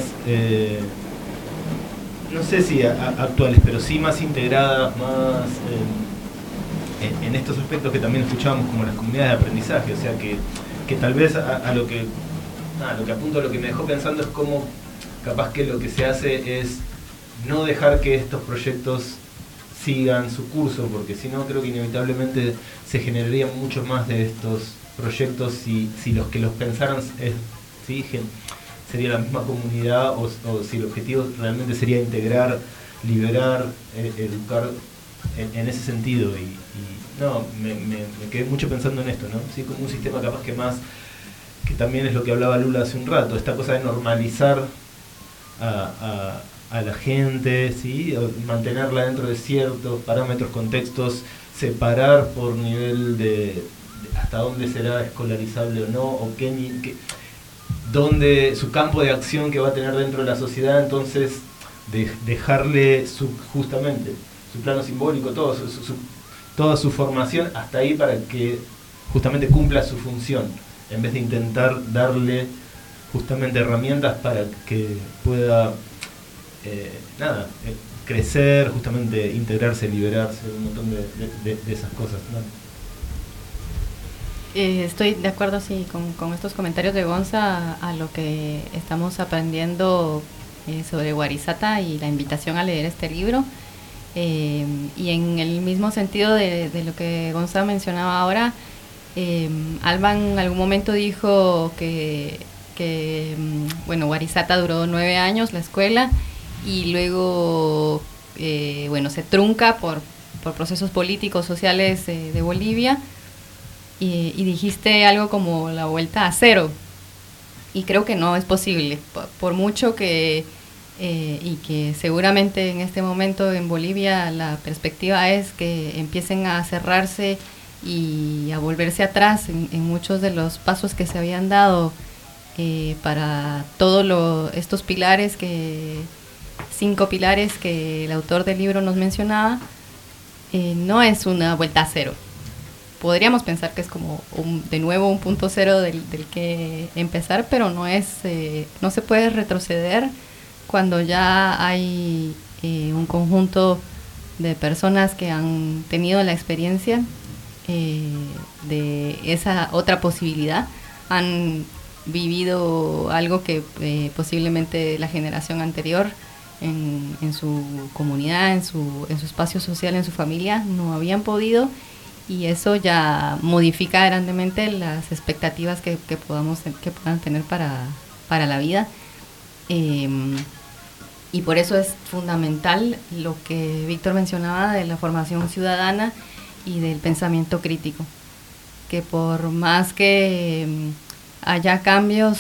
[SPEAKER 9] no sé si actuales, pero sí más integradas, más en estos aspectos que también escuchábamos como las comunidades de aprendizaje. O sea que tal vez a lo que apunto, lo que me dejó pensando es cómo capaz que lo que se hace es no dejar que estos proyectos sigan su curso, porque si no creo que inevitablemente se generarían muchos más de estos proyectos si los que los pensaran ¿sí? sería la misma comunidad, o si el objetivo realmente sería integrar, liberar, educar en ese sentido. Y no, me quedé mucho pensando en esto, ¿no? Sí, como un sistema capaz que más, que también es lo que hablaba Lula hace un rato, esta cosa de normalizar a la gente, ¿sí? Mantenerla dentro de ciertos parámetros, contextos, separar por nivel de hasta dónde será escolarizable o no, o dónde su campo de acción que va a tener dentro de la sociedad, entonces dejarle justamente su plano simbólico, toda su formación hasta ahí para que justamente cumpla su función, en vez de intentar darle justamente herramientas para que pueda crecer, justamente integrarse, liberarse, un montón de esas cosas, ¿no?
[SPEAKER 8] Estoy de acuerdo con estos comentarios de Gonza a lo que estamos aprendiendo sobre Warisata y la invitación a leer este libro. Y en el mismo sentido de lo que Gonza mencionaba ahora, Alba en algún momento dijo que Warisata duró 9 años la escuela, y luego se trunca por procesos políticos, sociales de Bolivia, y dijiste algo como la vuelta a cero, y creo que no es posible, por mucho que y que seguramente en este momento en Bolivia la perspectiva es que empiecen a cerrarse y a volverse atrás en muchos de los pasos que se habían dado para todos estos pilares, 5 pilares que el autor del libro nos mencionaba. No es una vuelta a cero. Podríamos pensar que es como de nuevo un punto cero del que empezar, pero no se puede retroceder cuando ya hay un conjunto de personas que han tenido la experiencia de esa otra posibilidad, han vivido algo que posiblemente la generación anterior en su comunidad, en su espacio social, en su familia, no habían podido, y eso ya modifica grandemente las expectativas que puedan tener para la vida. Y por eso es fundamental lo que Víctor mencionaba de la formación ciudadana y del pensamiento crítico, que por más que haya cambios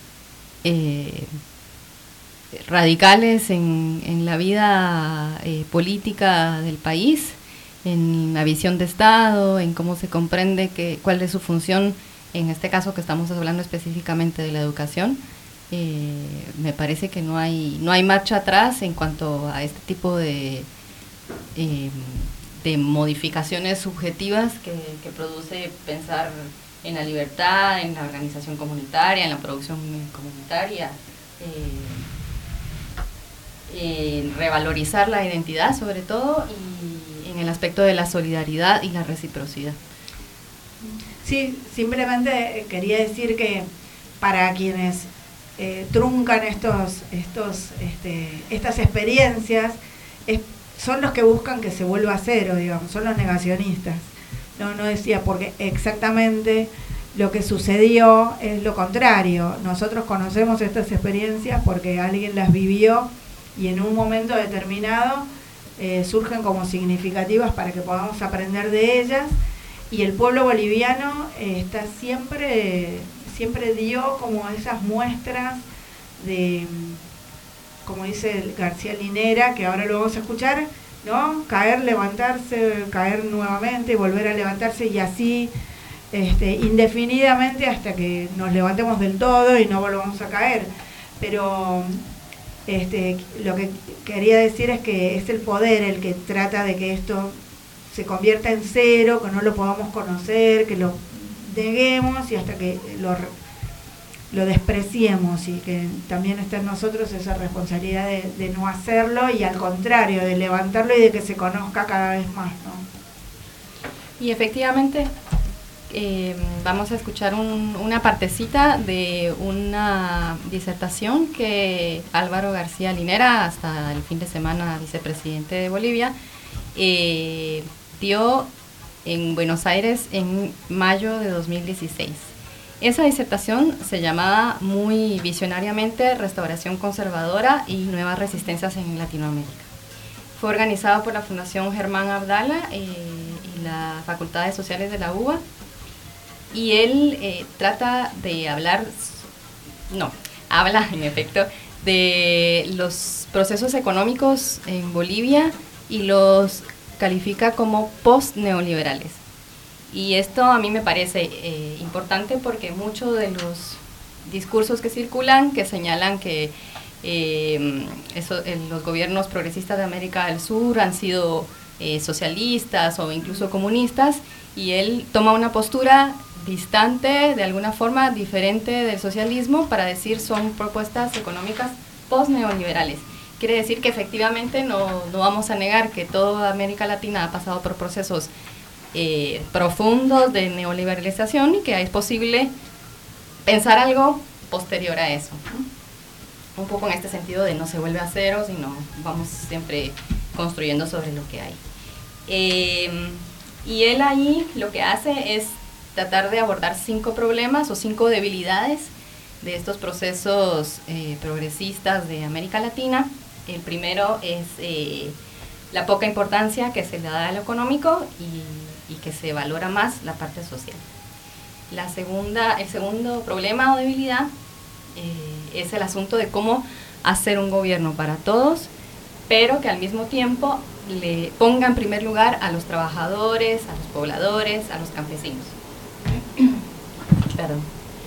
[SPEAKER 8] radicales en la vida política del país, en la visión de Estado, en cómo se comprende cuál es su función, en este caso que estamos hablando específicamente de la educación, me parece que no hay marcha atrás en cuanto a este tipo de modificaciones subjetivas que produce pensar en la libertad, en la organización comunitaria, en la producción comunitaria, en revalorizar la identidad sobre todo, y en el aspecto de la solidaridad y la reciprocidad.
[SPEAKER 10] Sí, simplemente quería decir que para quienes truncan estas experiencias, son los que buscan que se vuelva a cero, digamos, son los negacionistas. No decía, porque exactamente lo que sucedió es lo contrario. Nosotros conocemos estas experiencias porque alguien las vivió y en un momento determinado surgen como significativas para que podamos aprender de ellas, y el pueblo boliviano está siempre dio como esas muestras de, como dice García Linera, que ahora lo vamos a escuchar, ¿no? Caer, levantarse, caer nuevamente, volver a levantarse, y así indefinidamente hasta que nos levantemos del todo y no volvamos a caer. Pero lo que quería decir es que es el poder el que trata de que esto se convierta en cero, que no lo podamos conocer, que lo neguemos y hasta que lo despreciemos, y que también está en nosotros esa responsabilidad de no hacerlo, y al contrario, de levantarlo y de que se conozca cada vez más, ¿no?
[SPEAKER 8] Y efectivamente vamos a escuchar una partecita de una disertación que Álvaro García Linera, hasta el fin de semana vicepresidente de Bolivia, dio en Buenos Aires en mayo de 2016. Esa disertación se llamaba muy visionariamente Restauración Conservadora y Nuevas Resistencias en Latinoamérica. Fue organizado por la Fundación Germán Abdala y la Facultad de Sociales de la UBA, y él habla en efecto de los procesos económicos en Bolivia y los califica como post-neoliberales. Y esto a mí me parece importante porque muchos de los discursos que circulan, que señalan que los gobiernos progresistas de América del Sur han sido socialistas o incluso comunistas, y él toma una postura distante, de alguna forma diferente del socialismo, para decir son propuestas económicas post-neoliberales. Quiere decir que efectivamente no vamos a negar que toda América Latina ha pasado por procesos profundos de neoliberalización, y que es posible pensar algo posterior a eso, ¿no? Un poco en este sentido de no se vuelve a cero, sino vamos siempre construyendo sobre lo que hay. Y él ahí lo que hace es tratar de abordar 5 problemas o 5 debilidades de estos procesos progresistas de América Latina. El primero es la poca importancia que se le da a lo económico y que se valora más la parte social. El segundo problema o debilidad es el asunto de cómo hacer un gobierno para todos, pero que al mismo tiempo le ponga en primer lugar a los trabajadores, a los pobladores, a los campesinos. Perdón.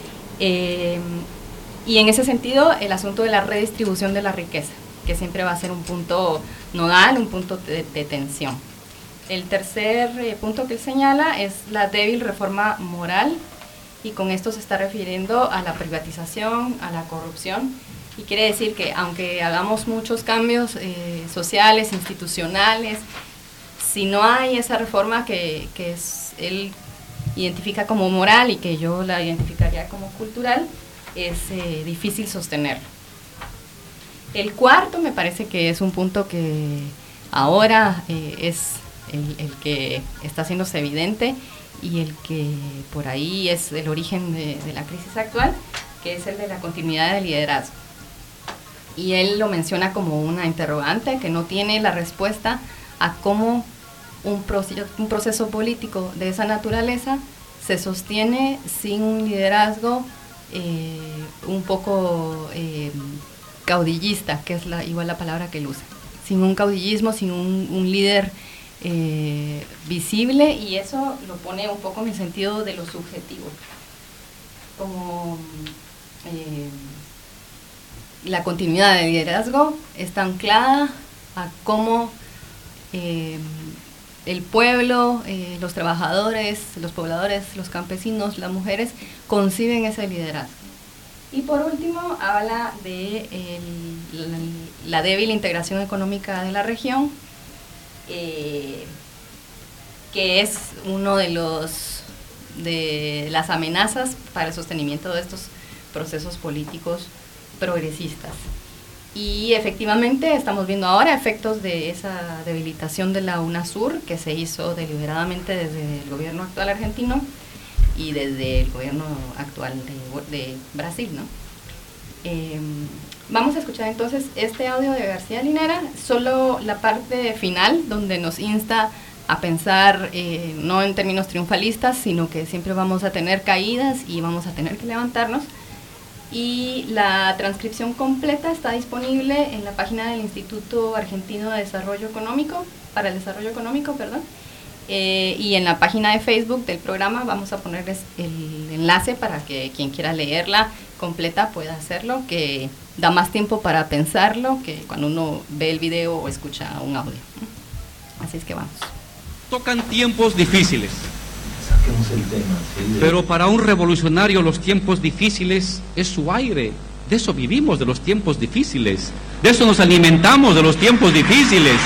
[SPEAKER 8] Y en ese sentido, el asunto de la redistribución de la riqueza, que siempre va a ser un punto nodal, un punto de tensión. El tercer punto que él señala es la débil reforma moral, y con esto se está refiriendo a la privatización, a la corrupción, y quiere decir que aunque hagamos muchos cambios sociales, institucionales, si no hay esa reforma que él identifica como moral y que yo la identificaría como cultural, es difícil sostenerlo. El cuarto me parece que es un punto que ahora es el que está haciéndose evidente, y el que por ahí es el origen de la crisis actual, que es el de la continuidad del liderazgo. Y él lo menciona como una interrogante que no tiene la respuesta a cómo un proceso político de esa naturaleza se sostiene sin un liderazgo un poco caudillista, que es igual la palabra que él usa, sin un caudillismo, sin un líder visible, y eso lo pone un poco en el sentido de lo subjetivo, como la continuidad del liderazgo está anclada a cómo el pueblo, los trabajadores, los pobladores, los campesinos, las mujeres conciben ese liderazgo. Y por último habla de la débil integración económica de la región, que es uno de las amenazas para el sostenimiento de estos procesos políticos progresistas. Y efectivamente estamos viendo ahora efectos de esa debilitación de la UNASUR, que se hizo deliberadamente desde el gobierno actual argentino y desde el gobierno actual de Brasil, ¿no? Vamos a escuchar entonces este audio de García Linera, solo la parte final donde nos insta a pensar no en términos triunfalistas, sino que siempre vamos a tener caídas y vamos a tener que levantarnos. Y la transcripción completa está disponible en la página del Instituto Argentino de Desarrollo Económico, para el Desarrollo Económico, Y en la página de Facebook del programa vamos a ponerles el enlace para que quien quiera leerla completa pueda hacerlo, que da más tiempo para pensarlo que cuando uno ve el video o escucha un audio. Así es que vamos.
[SPEAKER 17] Tocan tiempos difíciles.
[SPEAKER 11] Saquemos el tema. ¿Sí?
[SPEAKER 17] Pero para un revolucionario los tiempos difíciles es su aire. De eso vivimos, de los tiempos difíciles. De eso nos alimentamos, de los tiempos difíciles.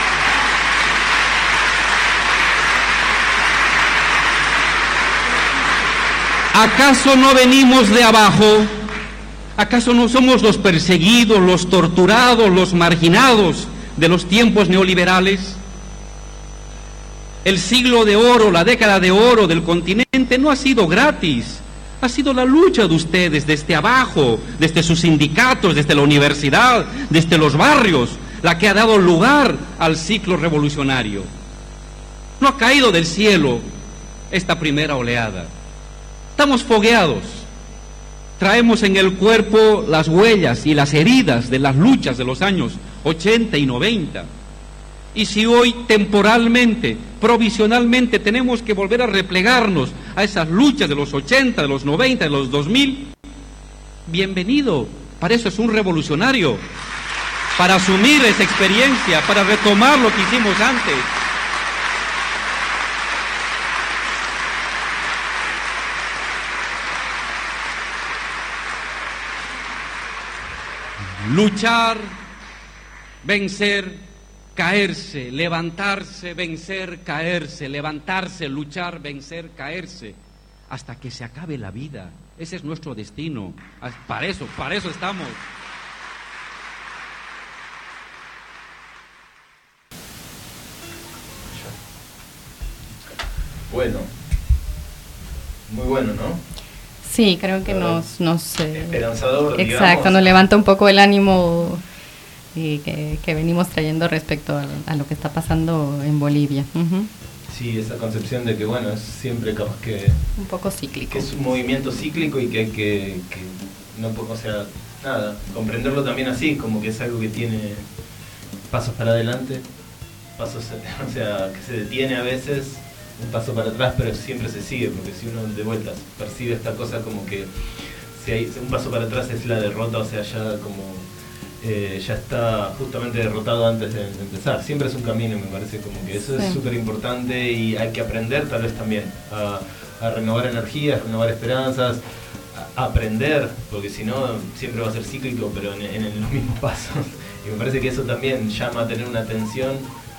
[SPEAKER 17] ¿Acaso no venimos de abajo? ¿Acaso no somos los perseguidos, los torturados, los marginados de los tiempos neoliberales? El siglo de oro, la década de oro del continente no ha sido gratis. Ha sido la lucha de ustedes desde abajo, desde sus sindicatos, desde la universidad, desde los barrios, la que ha dado lugar al ciclo revolucionario. No ha caído del cielo esta primera oleada. Estamos fogueados. Traemos en el cuerpo las huellas y las heridas de las luchas de los años 80 y 90. Y si hoy temporalmente, provisionalmente tenemos que volver a replegarnos a esas luchas de los 80, de los 90, de los 2000, bienvenido. Para eso es un revolucionario, para asumir esa experiencia, para retomar lo que hicimos antes. Luchar, vencer, caerse, levantarse, vencer, caerse, levantarse, luchar, vencer, caerse, hasta que se acabe la vida. Ese es nuestro destino. Para eso estamos.
[SPEAKER 9] Bueno, muy bueno, ¿no?
[SPEAKER 8] Sí, creo que nos
[SPEAKER 9] esperanzador,
[SPEAKER 8] exacto,
[SPEAKER 9] digamos.
[SPEAKER 8] nos levanta un poco el ánimo que venimos trayendo respecto a lo que está pasando en Bolivia. Uh-huh.
[SPEAKER 9] Sí, esa concepción de que, bueno, es siempre capaz que...
[SPEAKER 8] un poco cíclico.
[SPEAKER 9] Que es un movimiento cíclico y que hay que no, o sea, nada, comprenderlo también así, como que es algo que tiene pasos para adelante, pasos, o sea, que se detiene a veces, un paso para atrás, pero siempre se sigue, porque si uno de vuelta percibe esta cosa como que si hay un paso para atrás es la derrota, o sea, ya como ya está justamente derrotado antes de empezar. Siempre es un camino, me parece, como que eso es súper importante y hay que aprender tal vez también a renovar energías, renovar esperanzas, a aprender, porque si no siempre va a ser cíclico, pero en los mismos pasos. Y me parece que eso también llama a tener una atención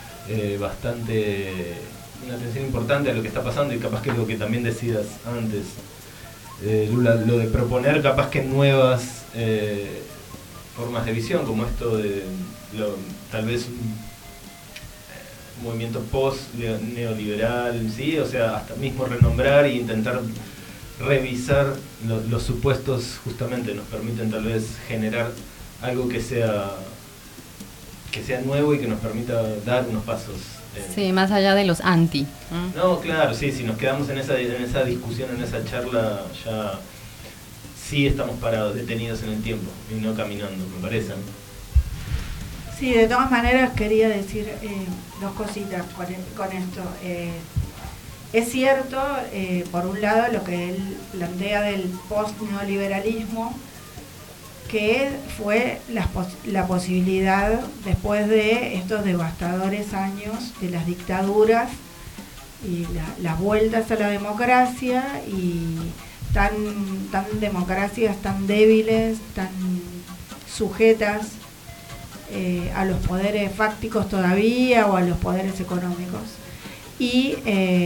[SPEAKER 9] una atención importante a lo que está pasando, y capaz que lo que también decías antes, Lula, lo de proponer capaz que nuevas formas de visión, como esto de tal vez un movimiento post-neoliberal, ¿sí? O sea, hasta mismo renombrar e intentar revisar los supuestos, justamente nos permiten tal vez generar algo que sea nuevo y que nos permita dar unos pasos.
[SPEAKER 8] Sí, más allá de los anti.
[SPEAKER 9] No, claro, sí, si nos quedamos en esa discusión, en esa charla, ya sí estamos parados, detenidos en el tiempo y no caminando, me parece, ¿no?
[SPEAKER 10] Sí, de todas maneras quería decir dos cositas con esto. Es cierto, por un lado, lo que él plantea del post-neoliberalismo, que fue la posibilidad, después de estos devastadores años de las dictaduras y las vueltas a la democracia, y tan democracias tan débiles, tan sujetas a los poderes fácticos todavía o a los poderes económicos. Y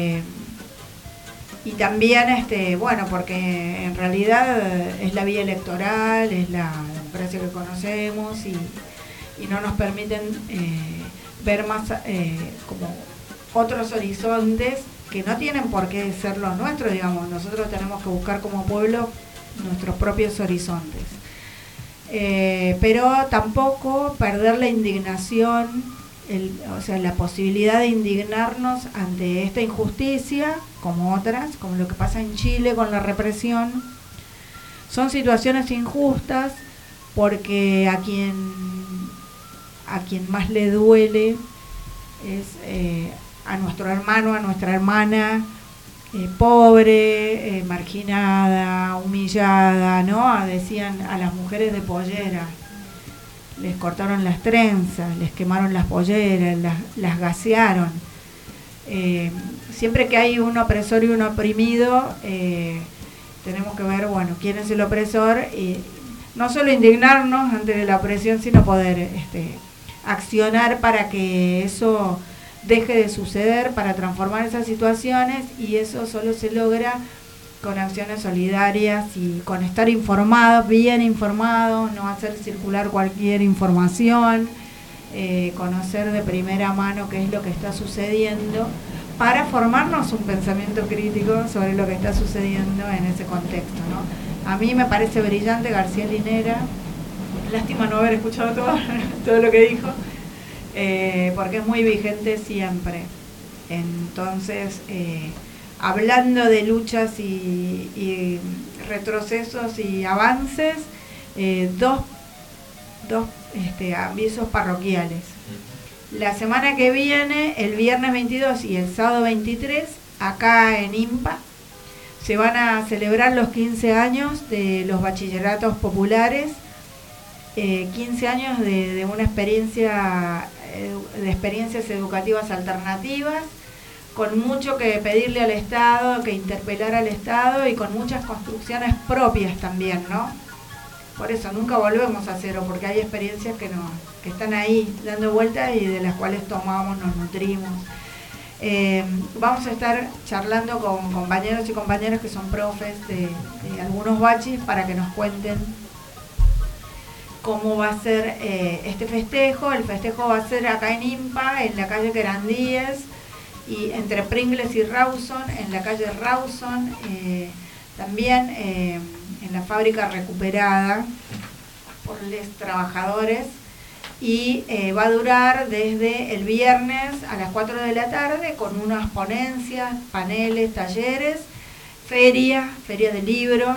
[SPEAKER 10] también, bueno, porque en realidad es la vía electoral, es la democracia que conocemos y no nos permiten ver más como otros horizontes que no tienen por qué ser los nuestros, digamos. Nosotros tenemos que buscar como pueblo nuestros propios horizontes. Pero tampoco perder la indignación, o sea, la posibilidad de indignarnos ante esta injusticia, como otras, como lo que pasa en Chile con la represión. Son situaciones injustas porque a quien más le duele es a nuestro hermano, a nuestra hermana, pobre, marginada, humillada, ¿no? Decían a las mujeres de pollera, les cortaron las trenzas, les quemaron las polleras, las gasearon. Siempre que hay un opresor y un oprimido, tenemos que ver, bueno, quién es el opresor y no solo indignarnos ante la opresión, sino poder accionar para que eso deje de suceder, para transformar esas situaciones, y eso solo se logra con acciones solidarias y con estar informados, bien informados, no hacer circular cualquier información, conocer de primera mano qué es lo que está sucediendo, para formarnos un pensamiento crítico sobre lo que está sucediendo en ese contexto, ¿no? A mí me parece brillante García Linera, lástima no haber escuchado todo lo que dijo, porque es muy vigente siempre. Entonces, hablando de luchas y retrocesos y avances, dos avisos parroquiales. La semana que viene, el viernes 22 y el sábado 23, acá en IMPA, se van a celebrar los 15 años de los bachilleratos populares, 15 años de una experiencias educativas alternativas, con mucho que pedirle al Estado, que interpelar al Estado y con muchas construcciones propias también, ¿no? Por eso nunca volvemos a cero, porque hay experiencias que están ahí dando vueltas y de las cuales tomamos, nos nutrimos. Vamos a estar charlando con compañeros y compañeras que son profes de algunos bachis para que nos cuenten cómo va a ser este festejo. El festejo va a ser acá en IMPA, en la calle Querandíes, y entre Pringles y Rawson, en la calle Rawson, también en la fábrica recuperada por los trabajadores, y va a durar desde el viernes a las 4 de la tarde con unas ponencias, paneles, talleres, feria de libros,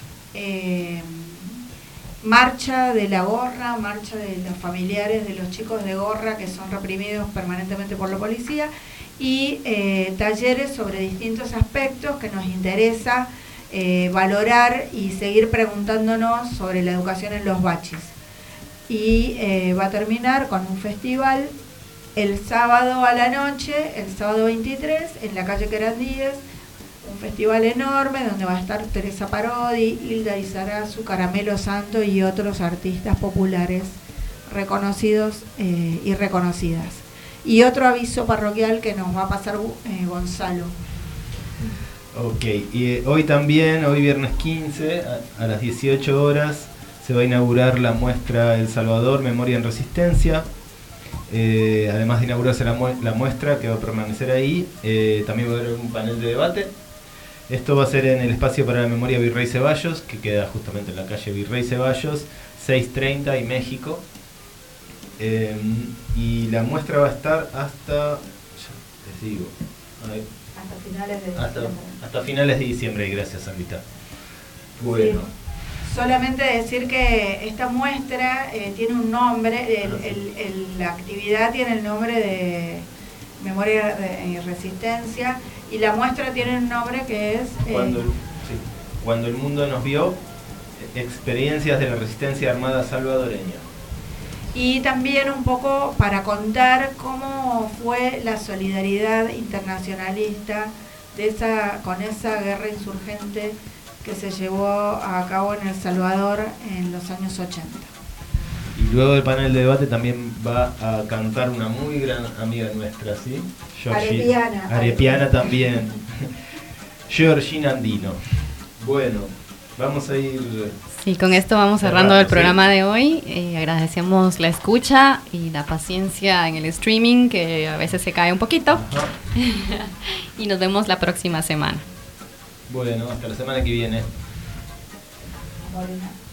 [SPEAKER 10] marcha de la gorra, marcha de los familiares de los chicos de gorra que son reprimidos permanentemente por la policía, y talleres sobre distintos aspectos que nos interesa valorar y seguir preguntándonos sobre la educación en los bachis. Y va a terminar con un festival el sábado a la noche, el sábado 23, en la calle Querandíes, un festival enorme donde va a estar Teresa Parodi, Hilda Lizarazu, Caramelo Santo y otros artistas populares reconocidos y reconocidas. Y otro aviso parroquial que nos va a pasar Gonzalo.
[SPEAKER 9] Ok, y hoy también, hoy viernes 15, a las 18 horas, se va a inaugurar la muestra El Salvador, Memoria en Resistencia. Además de inaugurarse la muestra, que va a permanecer ahí, también va a haber un panel de debate. Esto va a ser en el espacio para la memoria Virrey Ceballos, que queda justamente en la calle Virrey Ceballos, 630 y México. Y la muestra va a estar hasta, ya les digo, hasta finales de diciembre, y gracias, Sandita. Bueno.
[SPEAKER 10] Sí. Solamente decir que esta muestra tiene un nombre, la actividad tiene el nombre de Memoria y Resistencia, y la muestra tiene un nombre que es...
[SPEAKER 9] Cuando el mundo nos vio, experiencias de la resistencia armada salvadoreña.
[SPEAKER 10] Y también un poco para contar cómo fue la solidaridad internacionalista con esa guerra insurgente que se llevó a cabo en El Salvador en los años 80.
[SPEAKER 9] Y luego del panel de debate también va a cantar una muy gran amiga nuestra, ¿sí? Arepiana también. Georgina Andino. Bueno, vamos a ir...
[SPEAKER 8] Sí, con esto vamos cerrando el programa de hoy. Agradecemos la escucha y la paciencia en el streaming, que a veces se cae un poquito. Y nos vemos la próxima semana.
[SPEAKER 9] Bueno, hasta la semana que viene.
[SPEAKER 10] Bueno.